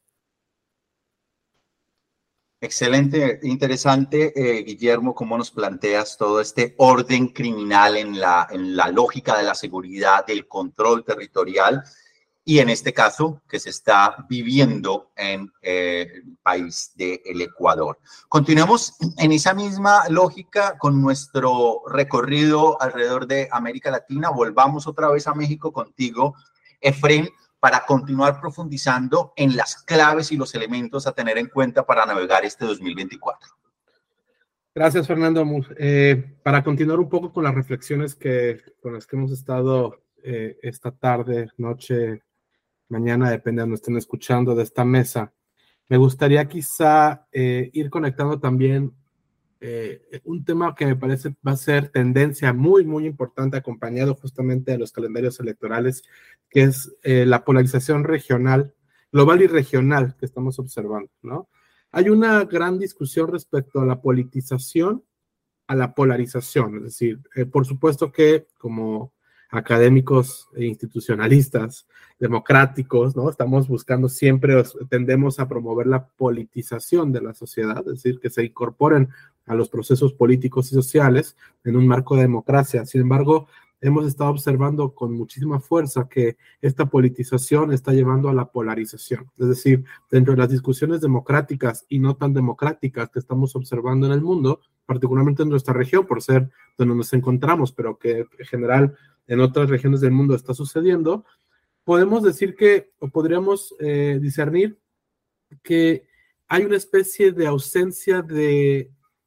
B: Excelente, interesante, Guillermo, cómo nos planteas todo este orden criminal en la lógica de la seguridad, del control territorial, y en este caso que se está viviendo en el país del Ecuador. Continuemos en esa misma lógica con nuestro recorrido alrededor de América Latina. Volvamos otra vez a México contigo, Efrén, para continuar profundizando en las claves y los elementos a tener en cuenta para navegar este 2024.
D: Gracias, Fernando. Para continuar un poco con las reflexiones con las que hemos estado esta tarde, noche, mañana, depende de donde estén escuchando de esta mesa, me gustaría quizá ir conectando también un tema que me parece va a ser tendencia muy, muy importante, acompañado justamente de los calendarios electorales, que es la polarización regional, global y regional que estamos observando, ¿no? Hay una gran discusión respecto a la politización a la polarización. Es decir, por supuesto que como académicos e institucionalistas democráticos, ¿no? Estamos buscando siempre, tendemos a promover la politización de la sociedad, es decir, que se incorporen a los procesos políticos y sociales en un marco de democracia. Sin embargo, hemos estado observando con muchísima fuerza que esta politización está llevando a la polarización. Es decir, dentro de las discusiones democráticas y no tan democráticas que estamos observando en el mundo, particularmente en nuestra región, por ser donde nos encontramos, pero que en general en otras regiones del mundo está sucediendo, podemos decir que, o podríamos discernir que hay una especie de ausencia de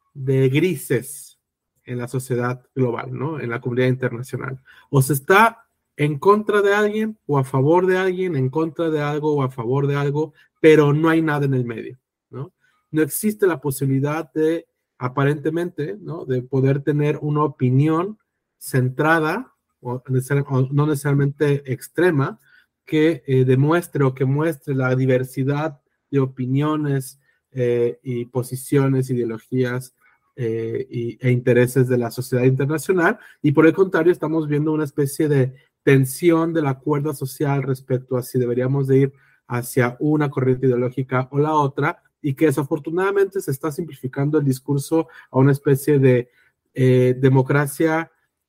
D: grises en la sociedad global, ¿no? En la comunidad internacional. O se está en contra de alguien o a favor de alguien, en contra de algo o a favor de algo, pero no hay nada en el medio, ¿no? No existe la posibilidad de, aparentemente, ¿no? De poder tener una opinión centrada o no necesariamente extrema que demuestre o que muestre la diversidad de opiniones y posiciones, ideologías e intereses de la sociedad internacional, y por el contrario estamos viendo una especie de tensión de la cuerda social respecto a si deberíamos de ir hacia una corriente ideológica o la otra, y que desafortunadamente se está simplificando el discurso a una especie de democracia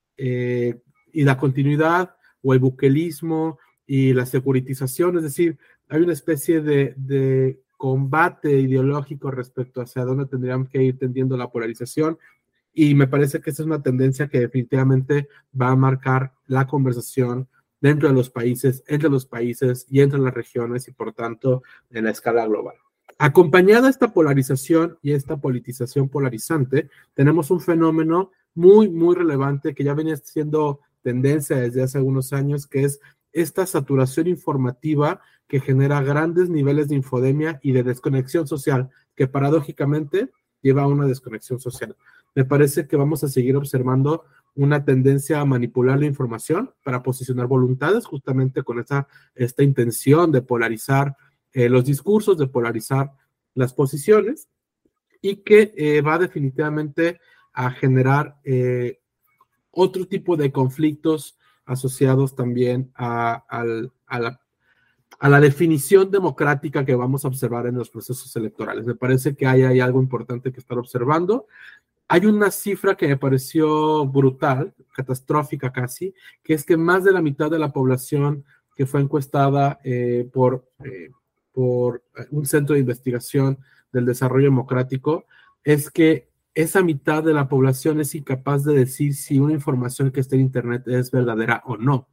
D: y la continuidad, o el buquelismo y la securitización. Es decir, hay una especie de combate ideológico respecto hacia dónde tendríamos que ir tendiendo la polarización, y me parece que esa es una tendencia que definitivamente va a marcar la conversación dentro de los países, entre los países y entre las regiones, y por tanto en la escala global. Acompañada esta polarización y esta politización polarizante, tenemos un fenómeno muy, muy relevante que ya venía siendo tendencia desde hace algunos años, que es esta saturación informativa que genera grandes niveles de infodemia y de desconexión social, que paradójicamente lleva a una desconexión social. Me parece que vamos a seguir observando una tendencia a manipular la información para posicionar voluntades, justamente con esta intención de polarizar los discursos, de polarizar las posiciones, y que va definitivamente a generar otro tipo de conflictos asociados también a la definición democrática que vamos a observar en los procesos electorales. Me parece que hay algo importante que estar observando. Hay una cifra que me pareció brutal, catastrófica casi, que es que más de la mitad de la población que fue encuestada por un centro de investigación del desarrollo democrático, es que esa mitad de la población es incapaz de decir si una información que está en Internet es verdadera o no.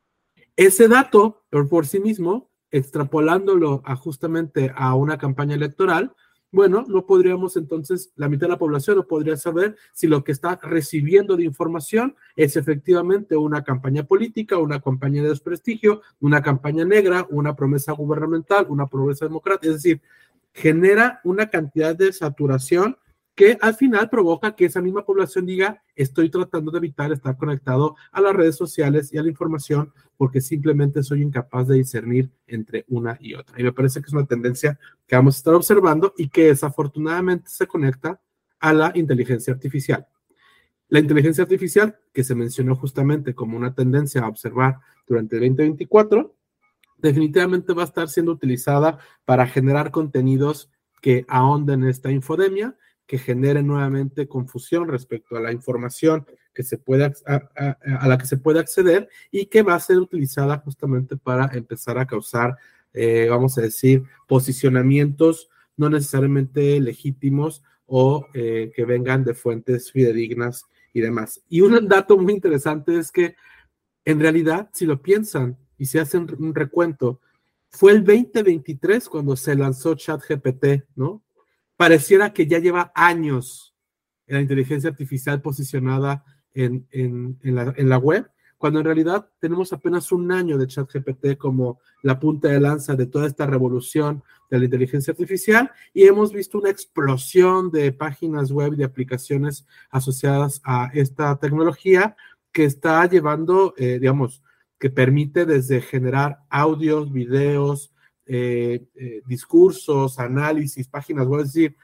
D: Ese dato, por sí mismo, extrapolándolo justamente a una campaña electoral, bueno, no podríamos entonces, la mitad de la población no podría saber si lo que está recibiendo de información es efectivamente una campaña política, una campaña de desprestigio, una campaña negra, una promesa gubernamental, una promesa democrática. Es decir, genera una cantidad de saturación que al final provoca que esa misma población diga: estoy tratando de evitar estar conectado a las redes sociales y a la información porque simplemente soy incapaz de discernir entre una y otra. Y me parece que es una tendencia que vamos a estar observando y que desafortunadamente se conecta a la inteligencia artificial. La inteligencia artificial, que se mencionó justamente como una tendencia a observar durante el 2024, definitivamente va a estar siendo utilizada para generar contenidos que ahonden esta infodemia, que genere nuevamente confusión respecto a la información que se puede, a la que se puede acceder, y que va a ser utilizada justamente para empezar a causar, vamos a decir, posicionamientos no necesariamente legítimos o que vengan de fuentes fidedignas y demás. Y un dato muy interesante es que, en realidad, si lo piensan y se hacen un recuento, fue el 2023 cuando se lanzó ChatGPT, ¿no? Pareciera que ya lleva años la inteligencia artificial posicionada en la web, cuando en realidad tenemos apenas un año de ChatGPT como la punta de lanza de toda esta revolución de la inteligencia artificial, y hemos visto una explosión de páginas web y de aplicaciones asociadas a esta tecnología que está llevando, digamos, que permite desde generar audios, videos, discursos, análisis, páginas web, es decir,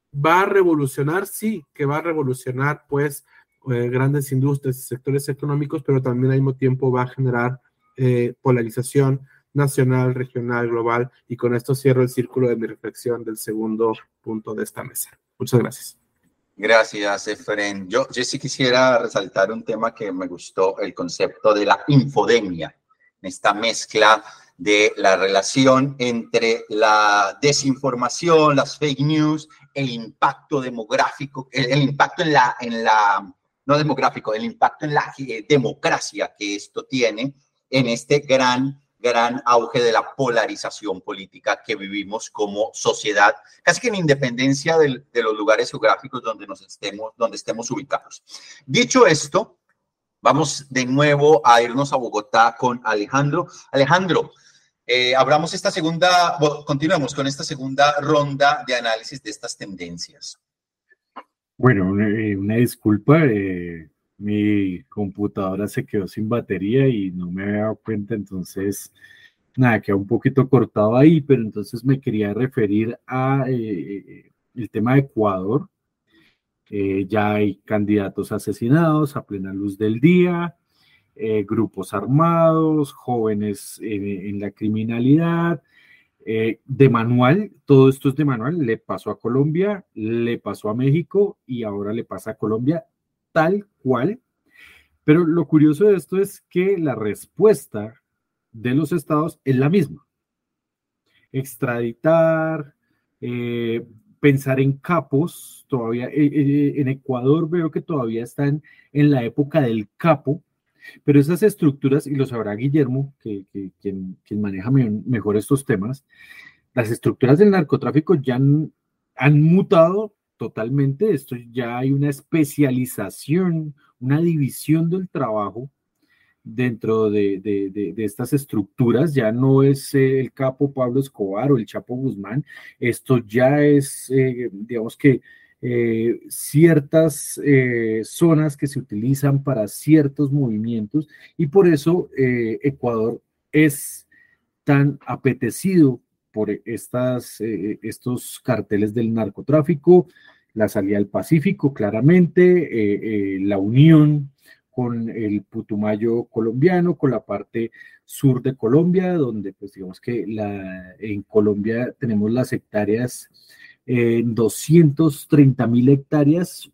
D: ¿Va a revolucionar? Sí, que va a revolucionar, pues, grandes industrias y sectores económicos, pero también al mismo tiempo va a generar polarización nacional, regional, global, y con esto cierro el círculo de mi reflexión del segundo punto de esta mesa. Muchas gracias.
B: Gracias, Efren. Yo sí quisiera resaltar un tema que me gustó, el concepto de la infodemia, esta mezcla de la relación entre la desinformación, las fake news, el impacto demográfico, el impacto no demográfico, el impacto en la democracia que esto tiene en este gran auge de la polarización política que vivimos como sociedad, casi que en independencia de los lugares geográficos donde estemos ubicados. Dicho esto, vamos de nuevo a irnos a Bogotá con Alejandro. Alejandro, continuemos con esta segunda ronda de análisis de estas tendencias.
E: Bueno, una disculpa, mi computadora se quedó sin batería y no me había dado cuenta, entonces, nada, quedó un poquito cortado ahí, pero entonces me quería referir a el tema de Ecuador. Ya hay candidatos asesinados a plena luz del día, grupos armados, jóvenes en la criminalidad, de manual, todo esto es de manual, le pasó a Colombia, le pasó a México y ahora le pasa a Colombia tal cual. Pero lo curioso de esto es que la respuesta de los estados es la misma. Extraditar, pensar en capos, todavía en Ecuador veo que todavía están en la época del capo, pero esas estructuras, y lo sabrá Guillermo, quien maneja mejor estos temas, las estructuras del narcotráfico ya han mutado totalmente. Esto ya hay una especialización, una división del trabajo dentro de estas estructuras. Ya no es el capo Pablo Escobar o el Chapo Guzmán, esto ya es, digamos que, ciertas zonas que se utilizan para ciertos movimientos, y por eso Ecuador es tan apetecido por estos carteles del narcotráfico, la salida al Pacífico, claramente, la unión con el Putumayo colombiano, con la parte sur de Colombia, donde pues digamos que en Colombia tenemos las hectáreas, 230.000 hectáreas,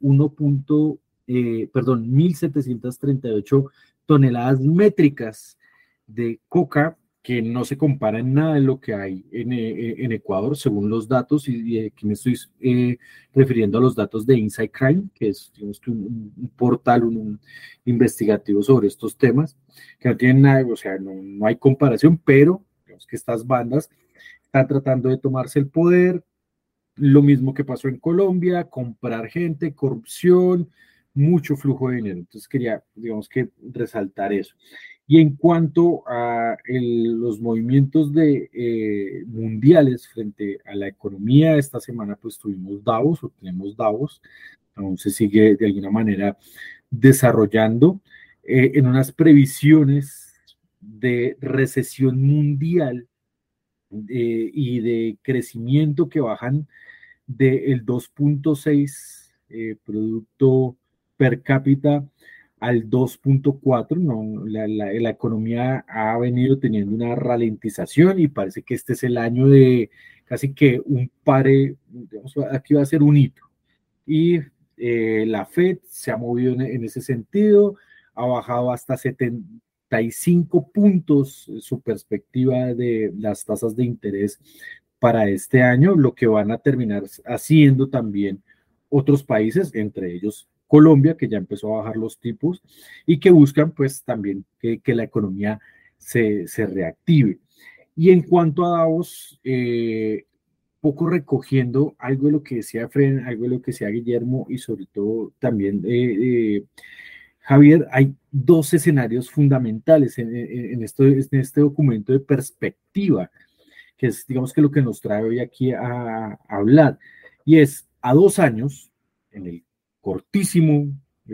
E: 1.738 toneladas métricas de coca, que no se compara en nada de lo que hay en Ecuador, según los datos, y aquí me estoy refiriendo a los datos de Inside Crime, que es, digamos, un portal, un investigativo sobre estos temas, que no tienen nada, o sea, no hay comparación, pero digamos que estas bandas están tratando de tomarse el poder, lo mismo que pasó en Colombia, comprar gente, corrupción, mucho flujo de dinero. Entonces quería, digamos que, resaltar eso. Y en cuanto a los movimientos mundiales frente a la economía, esta semana pues tenemos Davos, aún se sigue de alguna manera desarrollando en unas previsiones de recesión mundial y de crecimiento que bajan del 2.6 producto per cápita al 2.4, ¿no? La economía ha venido teniendo una ralentización y parece que este es el año de casi que un pare, digamos, aquí va a ser un hito. Y la Fed se ha movido en ese sentido, ha bajado hasta 75 puntos su perspectiva de las tasas de interés para este año, lo que van a terminar haciendo también otros países, entre ellos Colombia, que ya empezó a bajar los tipos y que buscan pues también que la economía se reactive. Y en cuanto a Davos, poco recogiendo algo de lo que decía Fren, algo de lo que decía Guillermo y sobre todo también Javier, hay dos escenarios fundamentales en este documento de perspectiva, que es, digamos, que lo que nos trae hoy aquí a hablar, y es a 2 años, en el cortísimo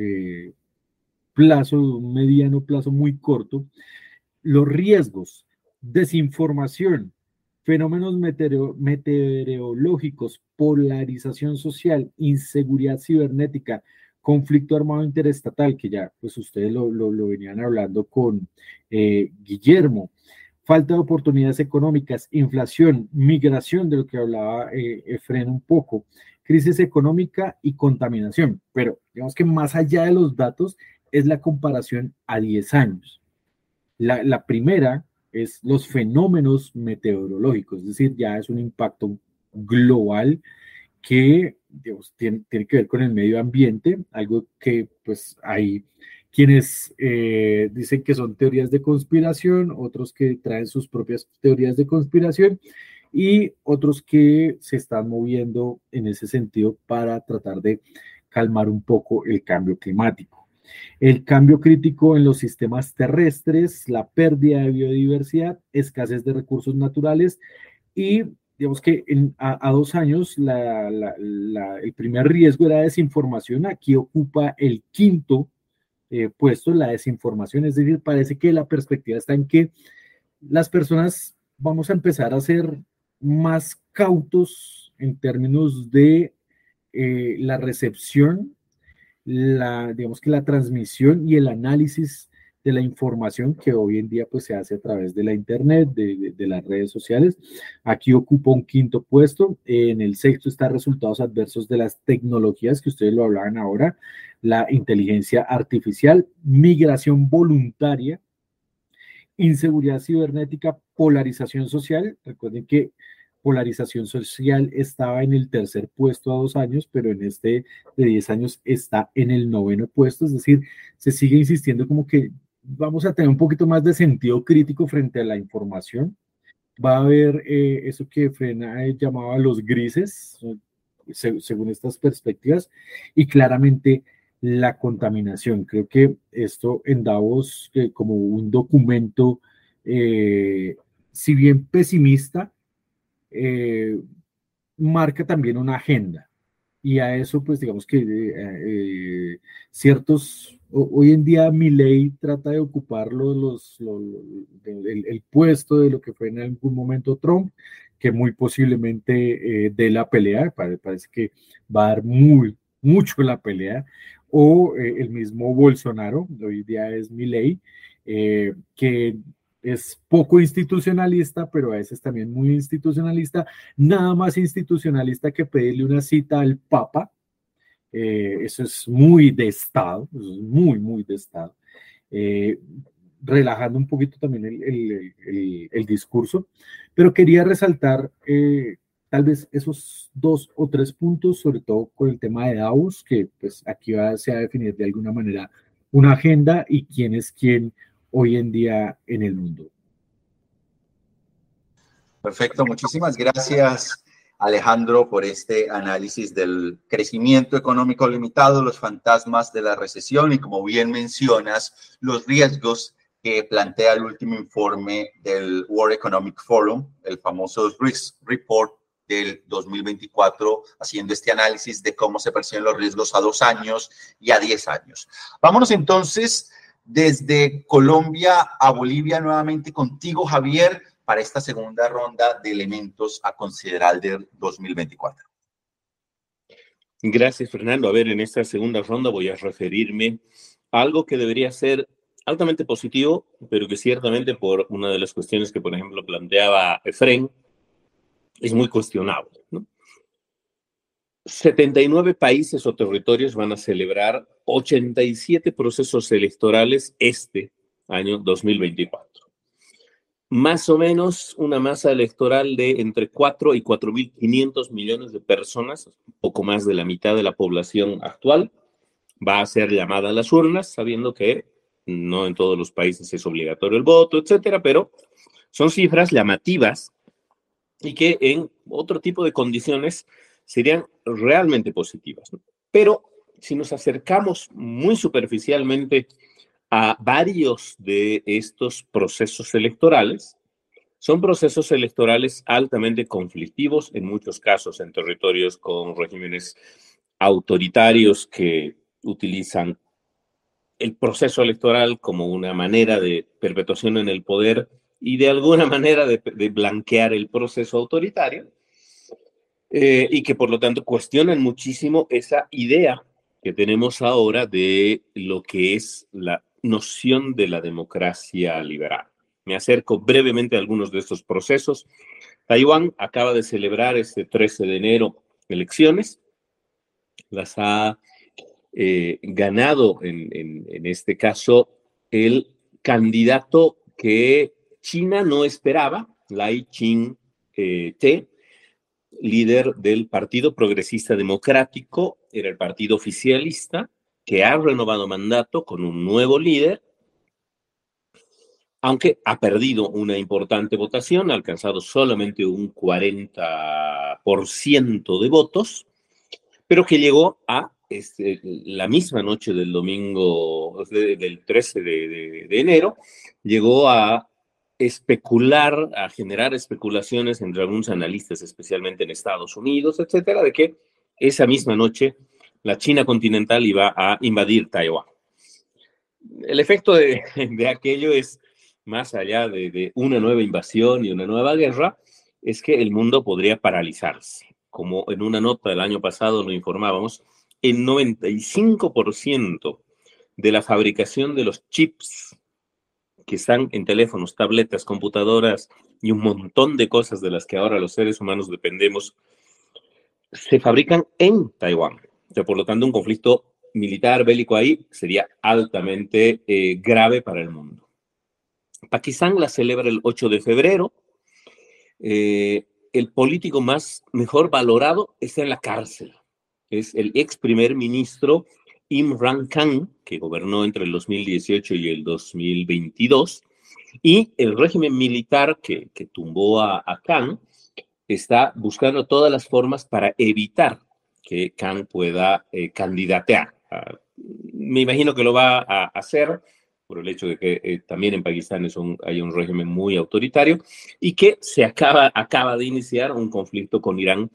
E: plazo, un mediano plazo muy corto, los riesgos, desinformación, fenómenos meteorológicos, polarización social, inseguridad cibernética, conflicto armado interestatal, que ya pues ustedes lo venían hablando con Guillermo, falta de oportunidades económicas, inflación, migración, de lo que hablaba Efren un poco, crisis económica y contaminación. Pero digamos que más allá de los datos es la comparación a 10 años. La primera es los fenómenos meteorológicos, es decir, ya es un impacto global que digamos, tiene que ver con el medio ambiente, algo que pues hay quienes dicen que son teorías de conspiración, otros que traen sus propias teorías de conspiración y otros que se están moviendo en ese sentido para tratar de calmar un poco el cambio climático. El cambio crítico en los sistemas terrestres, la pérdida de biodiversidad, escasez de recursos naturales y digamos que a 2 años el primer riesgo era desinformación, aquí ocupa el quinto puesto, la desinformación, es decir, parece que la perspectiva está en que las personas vamos a empezar a ser más cautos en términos de la recepción, digamos que la transmisión y el análisis de la información que hoy en día pues se hace a través de la internet, de las redes sociales. Aquí ocupa un quinto puesto. En el sexto está resultados adversos de las tecnologías, que ustedes lo hablaban ahora, la inteligencia artificial, migración voluntaria, inseguridad cibernética, polarización social. Recuerden que polarización social estaba en el tercer puesto a 2 años, pero en este de 10 años está en el 9º puesto, es decir, se sigue insistiendo como que vamos a tener un poquito más de sentido crítico frente a la información. Va a haber eso que Frena llamaba los grises, según estas perspectivas, y claramente la contaminación. Creo que esto en Davos, como un documento, si bien pesimista, marca también una agenda. Y a eso, pues digamos que hoy en día Milei trata de ocupar el puesto de lo que fue en algún momento Trump, que muy posiblemente dé la pelea, parece que va a dar mucho la pelea, o el mismo Bolsonaro, hoy día es Milei, que es poco institucionalista, pero a veces también muy institucionalista, nada más institucionalista que pedirle una cita al Papa. Eso es muy de Estado, eso es muy de Estado. Relajando un poquito también el discurso, pero quería resaltar tal vez esos 2 o 3 puntos, sobre todo con el tema de Davos, que pues aquí se va a definir de alguna manera una agenda y quién es quién hoy en día en el mundo.
B: Perfecto, muchísimas gracias Alejandro por este análisis del crecimiento económico limitado, los fantasmas de la recesión y como bien mencionas, los riesgos que plantea el último informe del World Economic Forum, el famoso Risk Report del 2024, haciendo este análisis de cómo se perciben los riesgos a 2 años y a 10 años. Vámonos entonces desde Colombia a Bolivia nuevamente contigo, Javier, para esta segunda ronda de elementos a considerar del 2024.
F: Gracias, Fernando. A ver, en esta segunda ronda voy a referirme a algo que debería ser altamente positivo, pero que ciertamente por una de las cuestiones que, por ejemplo, planteaba Efren, es muy cuestionable, ¿no? 79 países o territorios van a celebrar 87 procesos electorales este año 2024. Más o menos una masa electoral de entre 4 y 4.500 millones de personas, poco más de la mitad de la población actual, va a ser llamada a las urnas, sabiendo que no en todos los países es obligatorio el voto, etcétera, pero son cifras llamativas y que en otro tipo de condiciones serían realmente positivas, ¿no? Pero si nos acercamos muy superficialmente a varios de estos procesos electorales, son procesos electorales altamente conflictivos, en muchos casos en territorios con regímenes autoritarios que utilizan el proceso electoral como una manera de perpetuación en el poder y de alguna manera de blanquear el proceso autoritario, y que por lo tanto cuestionan muchísimo esa idea que tenemos ahora de lo que es la noción de la democracia liberal. Me acerco brevemente a algunos de estos procesos. Taiwán acaba de celebrar este 13 de enero elecciones, las ha ganado en este caso el candidato que China no esperaba, Lai Ching-te, líder del Partido Progresista Democrático, era el partido oficialista, que ha renovado mandato con un nuevo líder, aunque ha perdido una importante votación, ha alcanzado solamente un 40% de votos, pero que llegó a la misma noche del domingo, del 13 de enero, llegó a especular, a generar especulaciones entre algunos analistas, especialmente en Estados Unidos, etcétera, de que esa misma noche la China continental iba a invadir Taiwán. El efecto de aquello es, más allá de una nueva invasión y una nueva guerra, es que el mundo podría paralizarse. Como en una nota del año pasado lo informábamos, el 95% de la fabricación de los chips que están en teléfonos, tabletas, computadoras y un montón de cosas de las que ahora los seres humanos dependemos, se fabrican en Taiwán. O sea, por lo tanto, un conflicto militar bélico ahí sería altamente grave para el mundo. Pakistán la celebra el 8 de febrero. El político mejor valorado está en la cárcel. Es el ex primer ministro Imran Khan, que gobernó entre el 2018 y el 2022, y el régimen militar que tumbó a Khan está buscando todas las formas para evitar que Khan pueda candidatear. Me imagino que lo va a hacer por el hecho de que también en Pakistán hay un régimen muy autoritario y que se acaba de iniciar un conflicto con Irán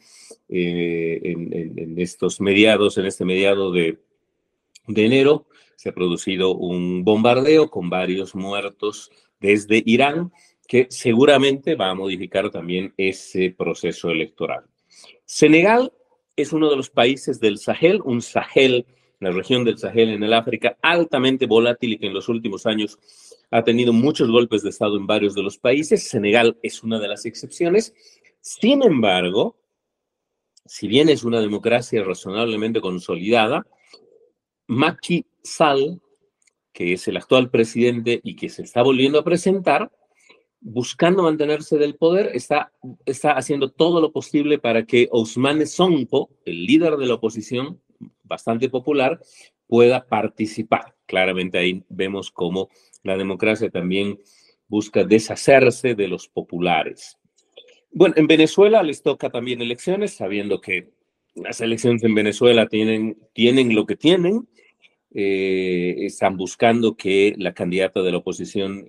F: en este mediado de enero. Se ha producido un bombardeo con varios muertos desde Irán que seguramente va a modificar también ese proceso electoral. Senegal es uno de los países del Sahel, la región del Sahel en el África, altamente volátil y que en los últimos años ha tenido muchos golpes de Estado en varios de los países. Senegal es una de las excepciones. Sin embargo, si bien es una democracia razonablemente consolidada, Macky Sall, que es el actual presidente y que se está volviendo a presentar, buscando mantenerse del poder, está haciendo todo lo posible para que Ousmane Sonko, el líder de la oposición, bastante popular, pueda participar. Claramente ahí vemos cómo la democracia también busca deshacerse de los populares. Bueno, en Venezuela les toca también elecciones, sabiendo que las elecciones en Venezuela tienen lo que tienen. Están buscando que la candidata de la oposición,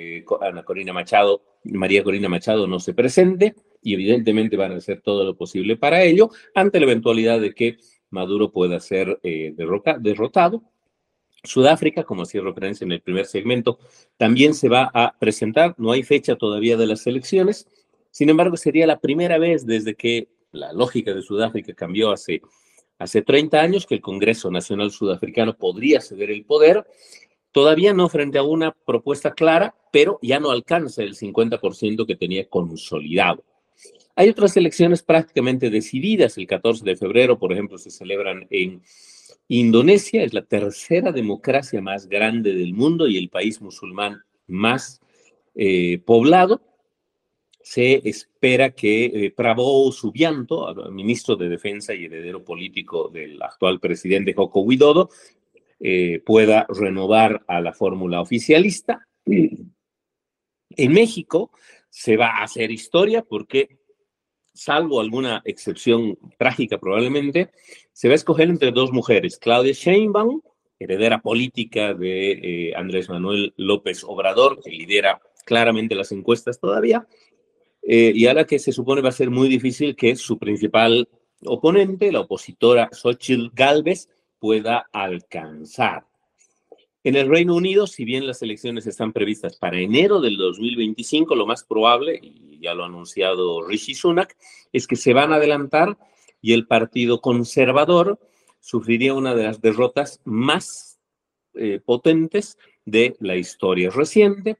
F: María Corina Machado, no se presente, y evidentemente van a hacer todo lo posible para ello, ante la eventualidad de que Maduro pueda ser derrotado. Sudáfrica, como hacía referencia en el primer segmento, también se va a presentar. No hay fecha todavía de las elecciones. Sin embargo, sería la primera vez desde que la lógica de Sudáfrica cambió hace 30 años que el Congreso Nacional Sudafricano podría ceder el poder, todavía no frente a una propuesta clara, pero ya no alcanza el 50% que tenía consolidado. Hay otras elecciones prácticamente decididas. El 14 de febrero, por ejemplo, se celebran en Indonesia. Es la tercera democracia más grande del mundo y el país musulmán más poblado. Se espera que Prabowo Subianto, ministro de Defensa y heredero político del actual presidente Joko Widodo, pueda renovar a la fórmula oficialista. En México se va a hacer historia porque, salvo alguna excepción trágica probablemente, se va a escoger entre dos mujeres: Claudia Sheinbaum, heredera política de Andrés Manuel López Obrador, que lidera claramente las encuestas todavía, y a la que se supone va a ser muy difícil que su principal oponente, la opositora Xóchitl Gálvez, pueda alcanzar. En el Reino Unido, si bien las elecciones están previstas para enero del 2025, lo más probable, y ya lo ha anunciado Rishi Sunak, es que se van a adelantar y el Partido Conservador sufriría una de las derrotas más potentes de la historia reciente.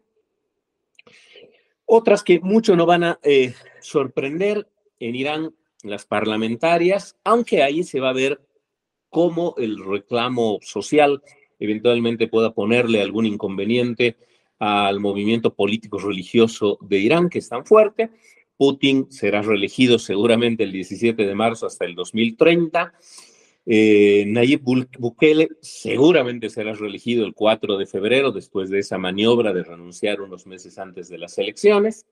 F: Otras que mucho no van a sorprender: en Irán, las parlamentarias, aunque ahí se va a ver cómo el reclamo social eventualmente pueda ponerle algún inconveniente al movimiento político religioso de Irán, que es tan fuerte. Putin será reelegido seguramente el 17 de marzo hasta el 2030. Nayib Bukele seguramente será reelegido el 4 de febrero, después de esa maniobra de renunciar unos meses antes de las elecciones.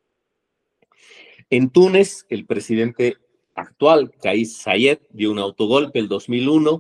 F: En Túnez, el presidente actual, Kais Saied, dio un autogolpe el 2021,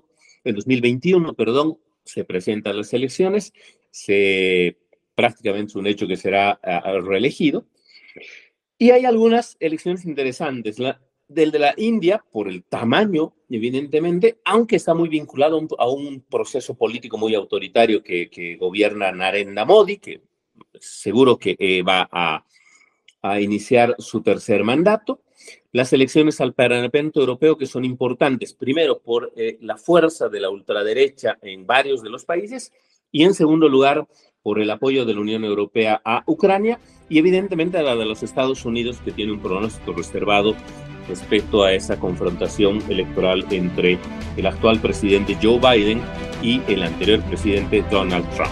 F: se presenta a las elecciones, prácticamente es un hecho que será reelegido. Y hay algunas elecciones interesantes. Del de la India, por el tamaño, evidentemente, aunque está muy vinculado a un proceso político muy autoritario que gobierna Narendra Modi, que seguro que va a iniciar su tercer mandato. Las elecciones al Parlamento Europeo, que son importantes, primero por la fuerza de la ultraderecha en varios de los países, y en segundo lugar por el apoyo de la Unión Europea a Ucrania, y evidentemente a la de los Estados Unidos, que tiene un pronóstico reservado respecto a esa confrontación electoral entre el actual presidente Joe Biden y el anterior presidente Donald Trump.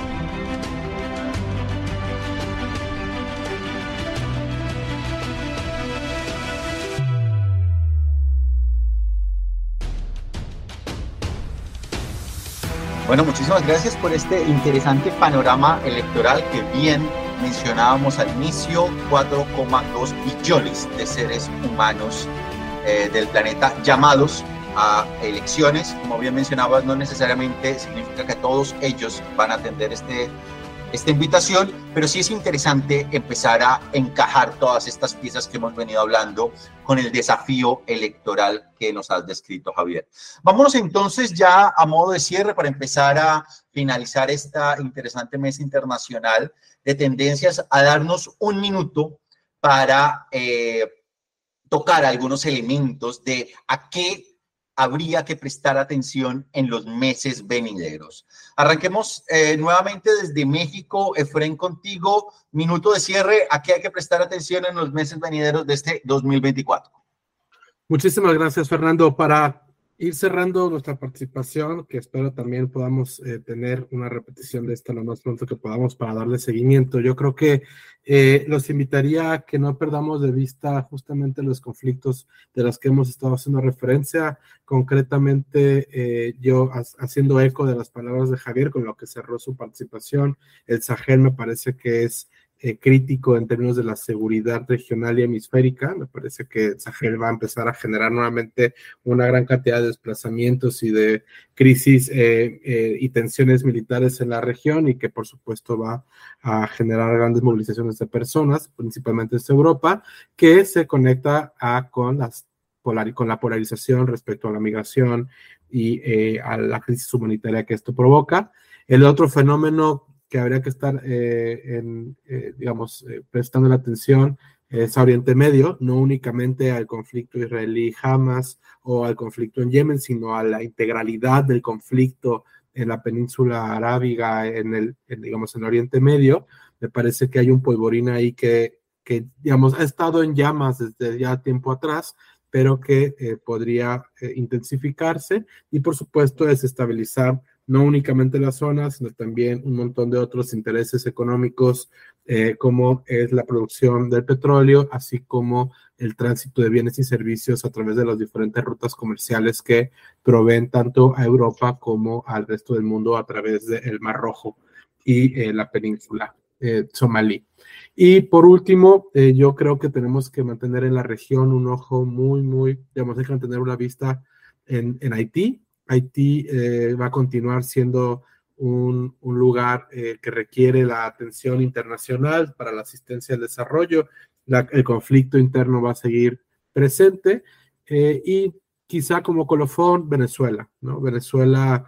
B: Bueno, muchísimas gracias por este interesante panorama electoral que bien mencionábamos al inicio. 4,2 billones de seres humanos del planeta llamados a elecciones. Como bien mencionabas, no necesariamente significa que todos ellos van a atender esta invitación, pero sí es interesante empezar a encajar todas estas piezas que hemos venido hablando con el desafío electoral que nos has descrito, Javier. Vámonos entonces ya a modo de cierre para empezar a finalizar esta interesante mesa internacional de tendencias, a darnos un minuto para tocar algunos elementos de a qué habría que prestar atención en los meses venideros. Arranquemos nuevamente desde México. Efraín, contigo, minuto de cierre, ¿a qué hay que prestar atención en los meses venideros de este 2024?
D: Muchísimas gracias, Fernando. Para ir cerrando nuestra participación, que espero también podamos tener una repetición de esta lo más pronto que podamos para darle seguimiento, yo creo que los invitaría a que no perdamos de vista justamente los conflictos de los que hemos estado haciendo referencia. Concretamente, yo haciendo eco de las palabras de Javier con lo que cerró su participación, el Sahel me parece que es crítico en términos de la seguridad regional y hemisférica. Me parece que Sahel va a empezar a generar nuevamente una gran cantidad de desplazamientos y de crisis y tensiones militares en la región, y que por supuesto va a generar grandes movilizaciones de personas, principalmente desde Europa, que se conecta con la polarización respecto a la migración y a la crisis humanitaria que esto provoca. El otro fenómeno que habría que estar, prestando la atención es a Oriente Medio, no únicamente al conflicto israelí-Hamas o al conflicto en Yemen, sino a la integralidad del conflicto en la península arábiga, en Oriente Medio. Me parece que hay un polvorín ahí que ha estado en llamas desde ya tiempo atrás, pero que podría intensificarse y, por supuesto, desestabilizar no únicamente la zona, sino también un montón de otros intereses económicos, como es la producción del petróleo, así como el tránsito de bienes y servicios a través de las diferentes rutas comerciales que proveen tanto a Europa como al resto del mundo a través del Mar Rojo y la península somalí. Y por último, yo creo que tenemos que mantener en la región un ojo hay que mantener una vista en Haití. Haití va a continuar siendo un lugar que requiere la atención internacional para la asistencia al desarrollo. El conflicto interno va a seguir presente, y quizá como colofón Venezuela, ¿no? Venezuela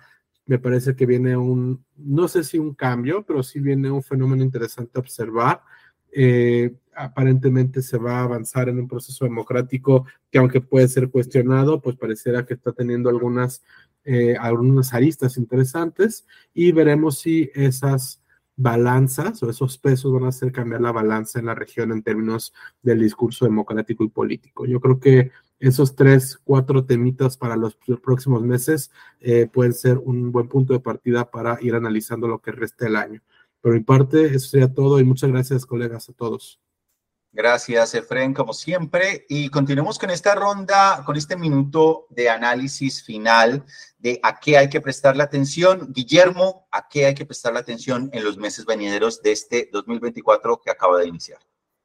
D: me parece que viene no sé si un cambio, pero sí viene un fenómeno interesante a observar. Aparentemente se va a avanzar en un proceso democrático que, aunque puede ser cuestionado, pues pareciera que está teniendo algunas aristas interesantes, y veremos si esas balanzas o esos pesos van a hacer cambiar la balanza en la región en términos del discurso democrático y político. Yo creo que esos 3-4 temitas para los próximos meses pueden ser un buen punto de partida para ir analizando lo que resta del año. Por mi parte, eso sería todo, y muchas gracias, colegas, a todos.
B: Gracias, Efren, como siempre. Y continuemos con esta ronda, con este minuto de análisis final de a qué hay que prestarle atención. Guillermo, ¿a qué hay que prestarle atención en los meses venideros de este 2024 que acaba de iniciar?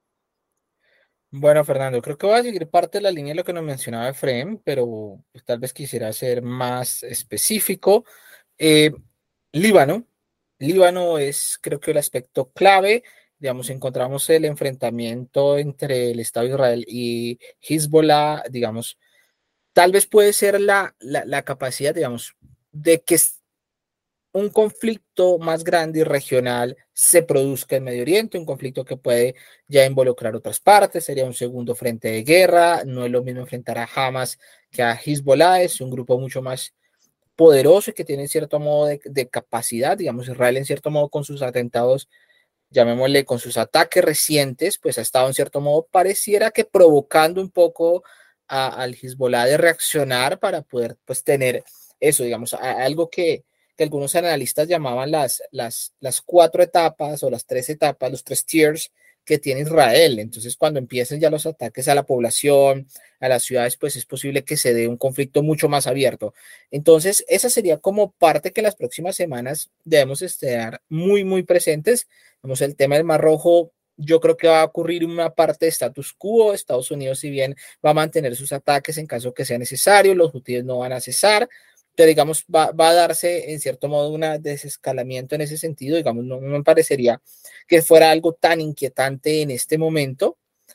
C: Bueno, Fernando, creo que voy a seguir parte de la línea de lo que nos mencionaba Efraín, pero pues, tal vez quisiera ser más específico. Eh, Líbano. Líbano es, creo que, el aspecto clave. Digamos, encontramos el enfrentamiento entre el Estado de Israel y Hezbollah, digamos, tal vez puede ser la capacidad, digamos, de que un conflicto más grande y regional se produzca en Medio Oriente, un conflicto que puede ya involucrar otras partes, sería un segundo frente de guerra. No es lo mismo enfrentar a Hamas que a Hezbollah, es un grupo mucho más poderoso y que tiene cierto modo de capacidad. Digamos, Israel en cierto modo con sus atentados, llamémosle con sus ataques recientes, pues ha estado en cierto modo, pareciera que provocando un poco al Hezbollah de reaccionar para poder pues tener eso, digamos, algo que algunos analistas llamaban las 4 etapas o las 3 etapas, los 3 tiers que tiene Israel. Entonces, cuando empiecen ya los ataques a la población, a las ciudades, pues es posible que se dé un conflicto mucho más abierto. Entonces, esa sería como parte que las próximas semanas debemos estar muy, muy presentes. Vamos, el tema del Mar Rojo, yo creo que va a ocurrir una parte de status quo. Estados Unidos, si bien va a mantener sus ataques en caso que sea necesario, los hutíes no van a cesar. Entonces, digamos, va a darse en cierto modo un desescalamiento en ese sentido. Digamos, no me parecería que fuera algo tan inquietante en este momento.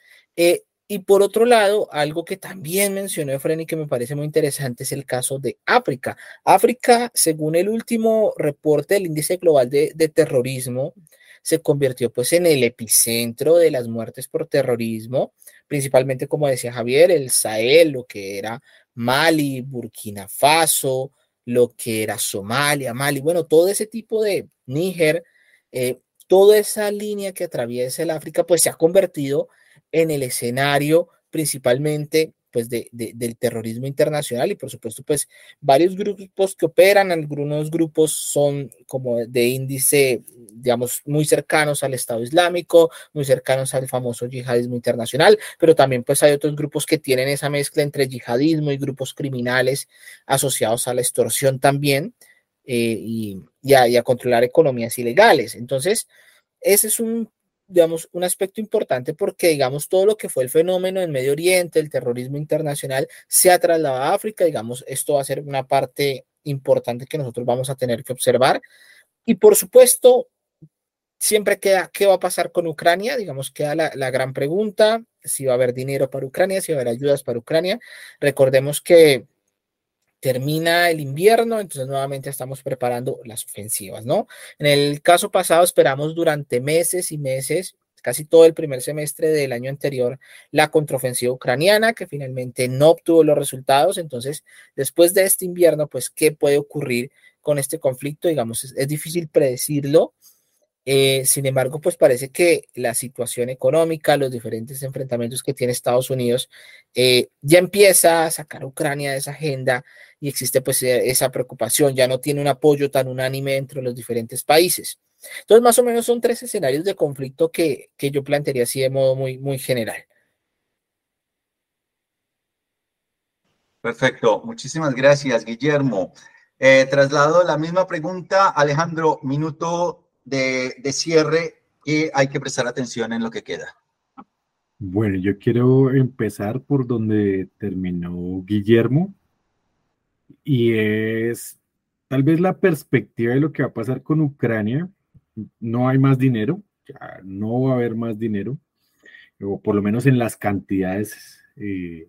C: Y por otro lado, algo que también mencionó Efren y que me parece muy interesante es el caso de África. África, según el último reporte del Índice Global de Terrorismo, se convirtió pues en el epicentro de las muertes por terrorismo, principalmente, como decía Javier, el Sahel, lo que era Mali, Burkina Faso, lo que era Somalia, Mali, bueno, todo ese tipo de Níger, toda esa línea que atraviesa el África, pues se ha convertido en el escenario principalmente pues del terrorismo internacional, y por supuesto pues varios grupos que operan. Algunos grupos son como de índice, digamos, muy cercanos al Estado Islámico, muy cercanos al famoso yihadismo internacional, pero también pues hay otros grupos que tienen esa mezcla entre yihadismo y grupos criminales asociados a la extorsión también, y a controlar economías ilegales. Entonces, ese es digamos, un aspecto importante, porque, digamos, todo lo que fue el fenómeno en Medio Oriente, el terrorismo internacional, se ha trasladado a África. Digamos, esto va a ser una parte importante que nosotros vamos a tener que observar. Y por supuesto, siempre queda qué va a pasar con Ucrania. Digamos, queda la gran pregunta, si va a haber dinero para Ucrania, si va a haber ayudas para Ucrania. Recordemos que termina el invierno, entonces nuevamente estamos preparando las ofensivas, ¿no? En el caso pasado esperamos durante meses y meses, casi todo el primer semestre del año anterior, la contraofensiva ucraniana, que finalmente no obtuvo los resultados. Entonces, después de este invierno, pues, ¿qué puede ocurrir con este conflicto? Digamos, es difícil predecirlo. Sin embargo, pues parece que la situación económica, los diferentes enfrentamientos que tiene Estados Unidos, ya empieza a sacar a Ucrania de esa agenda, y existe pues esa preocupación, ya no tiene un apoyo tan unánime entre los diferentes países. Entonces, más o menos son 3 escenarios de conflicto que yo plantearía así de modo muy, muy general.
B: Perfecto, muchísimas gracias, Guillermo. Traslado la misma pregunta, Alejandro, minuto de cierre, y hay que prestar atención en lo que queda.
E: Bueno, yo quiero empezar por donde terminó Guillermo, y es tal vez la perspectiva de lo que va a pasar con Ucrania. No hay más dinero, ya no va a haber más dinero, o por lo menos en las cantidades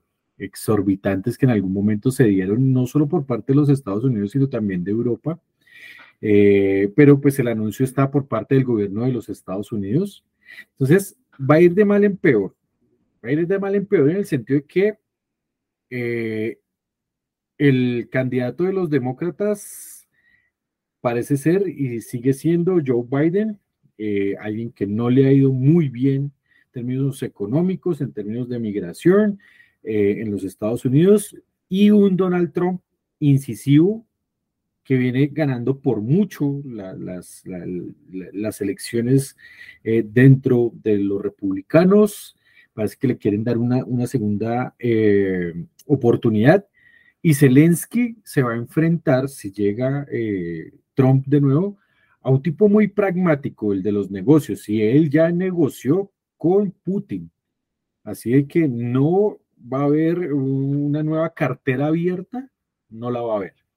E: exorbitantes que en algún momento se dieron, no solo por parte de los Estados Unidos, sino también de Europa. pero pues el anuncio está por parte del gobierno de los Estados Unidos. Entonces, va a ir de mal en peor. Va a ir de mal en peor en el sentido de que el candidato de los demócratas parece ser y sigue siendo Joe Biden, alguien que no le ha ido muy bien en términos económicos, en términos de migración en los Estados Unidos, y un Donald Trump incisivo que viene ganando por mucho las elecciones dentro de los republicanos. Parece que le quieren dar una segunda oportunidad, y Zelensky se va a enfrentar, si llega Trump de nuevo, a un tipo muy pragmático, el de los negocios, y él ya negoció con Putin, así de que no va a haber una nueva cartera abierta, no la va a haber.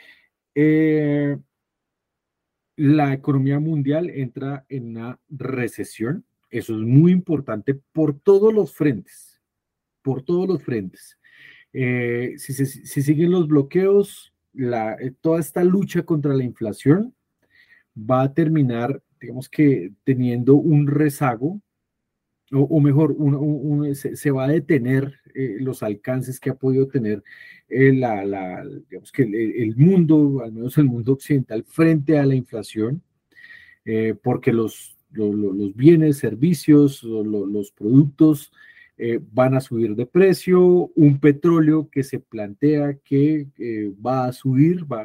E: La economía mundial entra en una recesión, eso es muy importante por todos los frentes, por todos los frentes. Si siguen los bloqueos, toda esta lucha contra la inflación va a terminar, digamos que teniendo un rezago, o mejor, se va a detener los alcances que ha podido tener digamos que el mundo, al menos el mundo occidental, frente a la inflación, porque los bienes, servicios, los productos van a subir de precio, un petróleo que se plantea que va a subir, va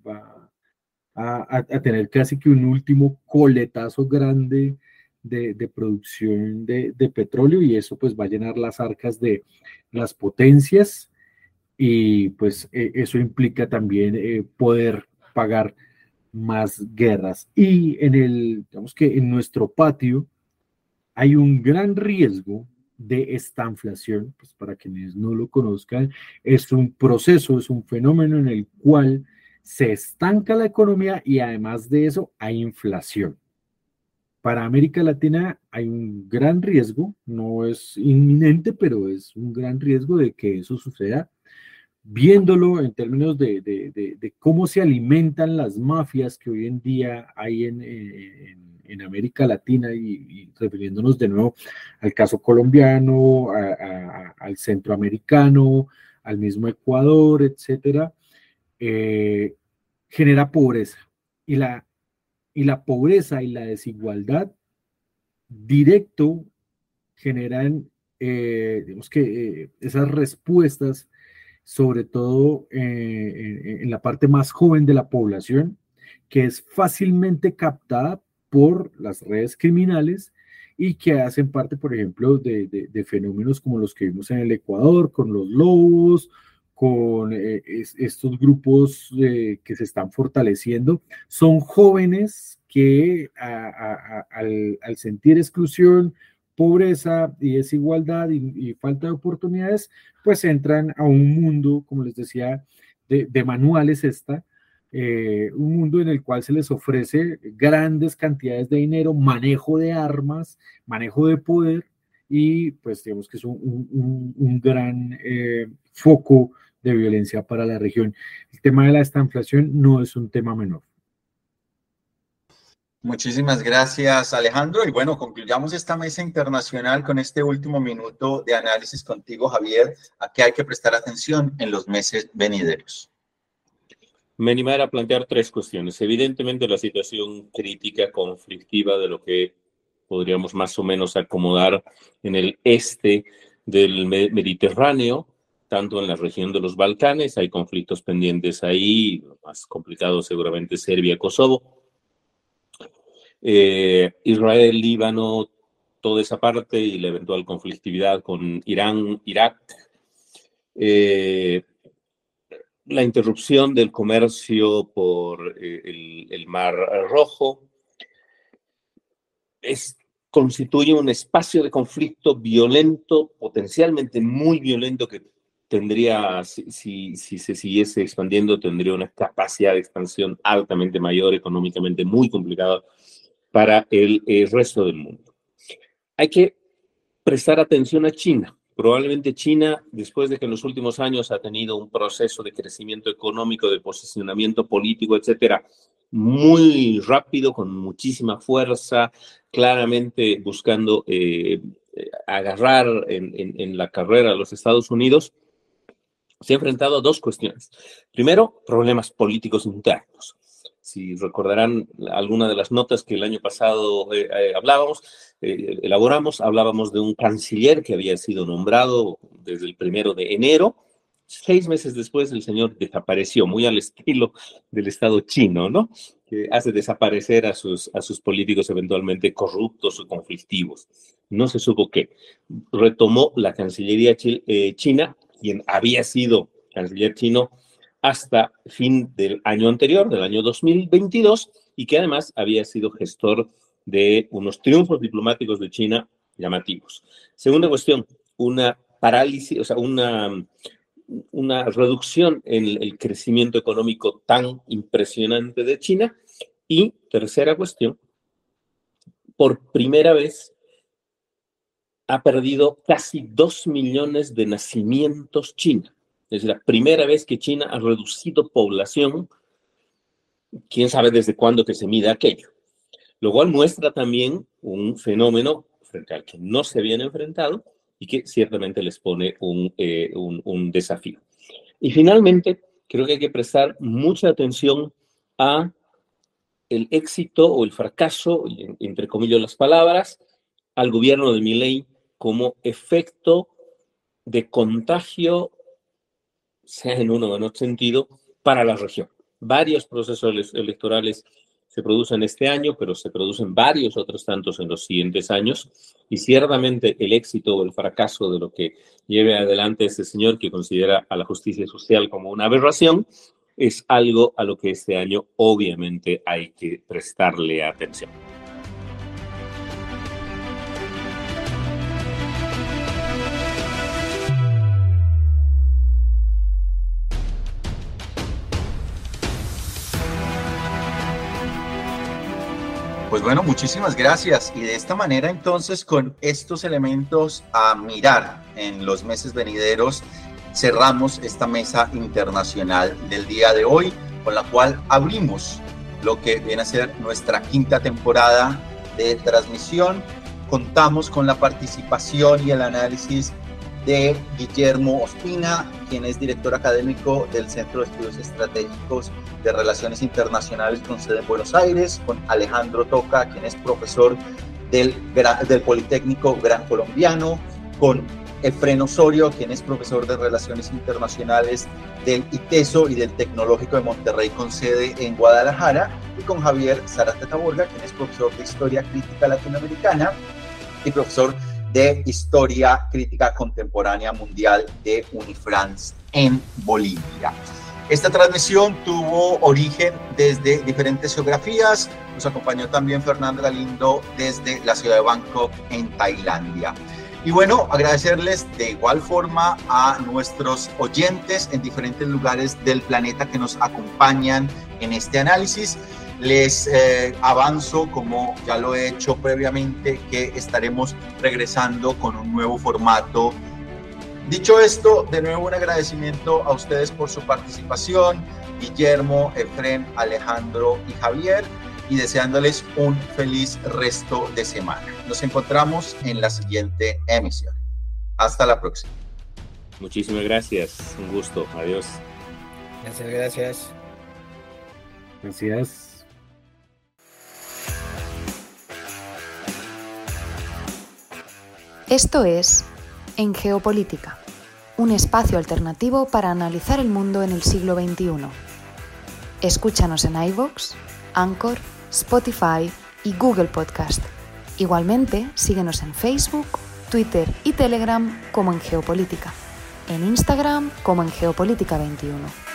E: a tener casi que un último coletazo grande de producción de petróleo, y eso pues va a llenar las arcas de las potencias, y pues eso implica también poder pagar más guerras. Y digamos que en nuestro patio hay un gran riesgo de estanflación. Pues para quienes no lo conozcan, es un proceso, es un fenómeno en el cual se estanca la economía y además de eso hay inflación. Para América Latina hay un gran riesgo, no es inminente, pero es un gran riesgo de que eso suceda, viéndolo en términos de cómo se alimentan las mafias que hoy en día hay en América Latina, y refiriéndonos de nuevo al caso colombiano, al centroamericano, al mismo Ecuador, etcétera, genera pobreza. Y la pobreza y la desigualdad directo generan, digamos que esas respuestas, sobre todo en la parte más joven de la población, que es fácilmente captada por las redes criminales y que hacen parte, por ejemplo, de fenómenos como los que vimos en el Ecuador, con los lobos, con estos grupos que se están fortaleciendo. Son jóvenes que al sentir exclusión, pobreza y desigualdad y falta de oportunidades, pues entran a un mundo, como les decía, de manuales un mundo en el cual se les ofrece grandes cantidades de dinero, manejo de armas, manejo de poder, y pues digamos que es un gran foco de violencia para la región. El tema de la estanflación no es un tema menor.
B: Muchísimas gracias, Alejandro. Y bueno, concluyamos esta mesa internacional con este último minuto de análisis contigo, Javier, a qué hay que prestar atención en los meses venideros.
F: Me animaré a plantear tres cuestiones. Evidentemente, la situación crítica, conflictiva de lo que podríamos más o menos acomodar en el este del Mediterráneo, tanto en la región de los Balcanes, hay conflictos pendientes ahí, más complicado seguramente Serbia, Kosovo. Israel, Líbano, toda esa parte y la eventual conflictividad con Irán, Irak. La interrupción del comercio por el Mar Rojo constituye un espacio de conflicto violento, potencialmente muy violento, que tendría, si se siguiese expandiendo, tendría una capacidad de expansión altamente mayor, económicamente muy complicada para el resto del mundo. Hay que prestar atención a China. Probablemente China, después de que en los últimos años ha tenido un proceso de crecimiento económico, de posicionamiento político, etcétera, muy rápido, con muchísima fuerza, claramente buscando agarrar en la carrera a los Estados Unidos, se ha enfrentado a dos cuestiones. Primero, problemas políticos internos. Si recordarán alguna de las notas que el año pasado hablábamos de un canciller que había sido nombrado desde el 1 de enero. 6 meses después, el señor desapareció, muy al estilo del Estado chino, ¿no? Que hace desaparecer a sus políticos eventualmente corruptos o conflictivos. No se supo qué. Retomó la Cancillería china, quien había sido canciller chino hasta fin del año anterior, del año 2022, y que además había sido gestor de unos triunfos diplomáticos de China llamativos. Segunda cuestión, una parálisis, o sea, una reducción en el crecimiento económico tan impresionante de China. Y tercera cuestión, por primera vez ha perdido casi 2 millones de nacimientos China. Es la primera vez que China ha reducido población, quién sabe desde cuándo que se mida aquello. Lo cual muestra también un fenómeno frente al que no se habían enfrentado y que ciertamente les pone un desafío. Y finalmente, creo que hay que prestar mucha atención a el éxito o el fracaso, entre comillas las palabras, al gobierno de Milei como efecto de contagio, sea en uno o en otro sentido, para la región. Varios procesos electorales se producen este año, pero se producen varios otros tantos en los siguientes años, y ciertamente el éxito o el fracaso de lo que lleve adelante este señor, que considera a la justicia social como una aberración, es algo a lo que este año obviamente hay que prestarle atención.
B: Pues bueno, muchísimas gracias. Y de esta manera, entonces, con estos elementos a mirar en los meses venideros, cerramos esta mesa internacional del día de hoy, con la cual abrimos lo que viene a ser nuestra 5ª temporada de transmisión. Contamos con la participación y el análisis de Guillermo Ospina, quien es director académico del Centro de Estudios Estratégicos de Relaciones Internacionales con sede en Buenos Aires, con Alejandro Toca, quien es profesor del Politécnico Gran Colombiano, con Efrén Osorio, quien es profesor de Relaciones Internacionales del ITESO y del Tecnológico de Monterrey con sede en Guadalajara, y con Javier Zárate Taborga, quien es profesor de Historia Crítica Latinoamericana y profesor de Historia Crítica Contemporánea Mundial de Unifrance en Bolivia. Esta transmisión tuvo origen desde diferentes geografías. Nos acompañó también Fernando Galindo desde la ciudad de Bangkok, en Tailandia. Y bueno, agradecerles de igual forma a nuestros oyentes en diferentes lugares del planeta que nos acompañan en este análisis. Les avanzo, como ya lo he hecho previamente, que estaremos regresando con un nuevo formato. Dicho esto, de nuevo un agradecimiento a ustedes por su participación, Guillermo, Efrén, Alejandro y Javier, y deseándoles un feliz resto de semana. Nos encontramos en la siguiente emisión. Hasta la próxima.
F: Muchísimas gracias, un gusto, adiós.
C: Gracias.
E: Gracias.
A: Esto es En Geopolítica, un espacio alternativo para analizar el mundo en el siglo XXI. Escúchanos en iVoox, Anchor, Spotify y Google Podcast. Igualmente, síguenos en Facebook, Twitter y Telegram como En Geopolítica, en Instagram como En Geopolítica 21.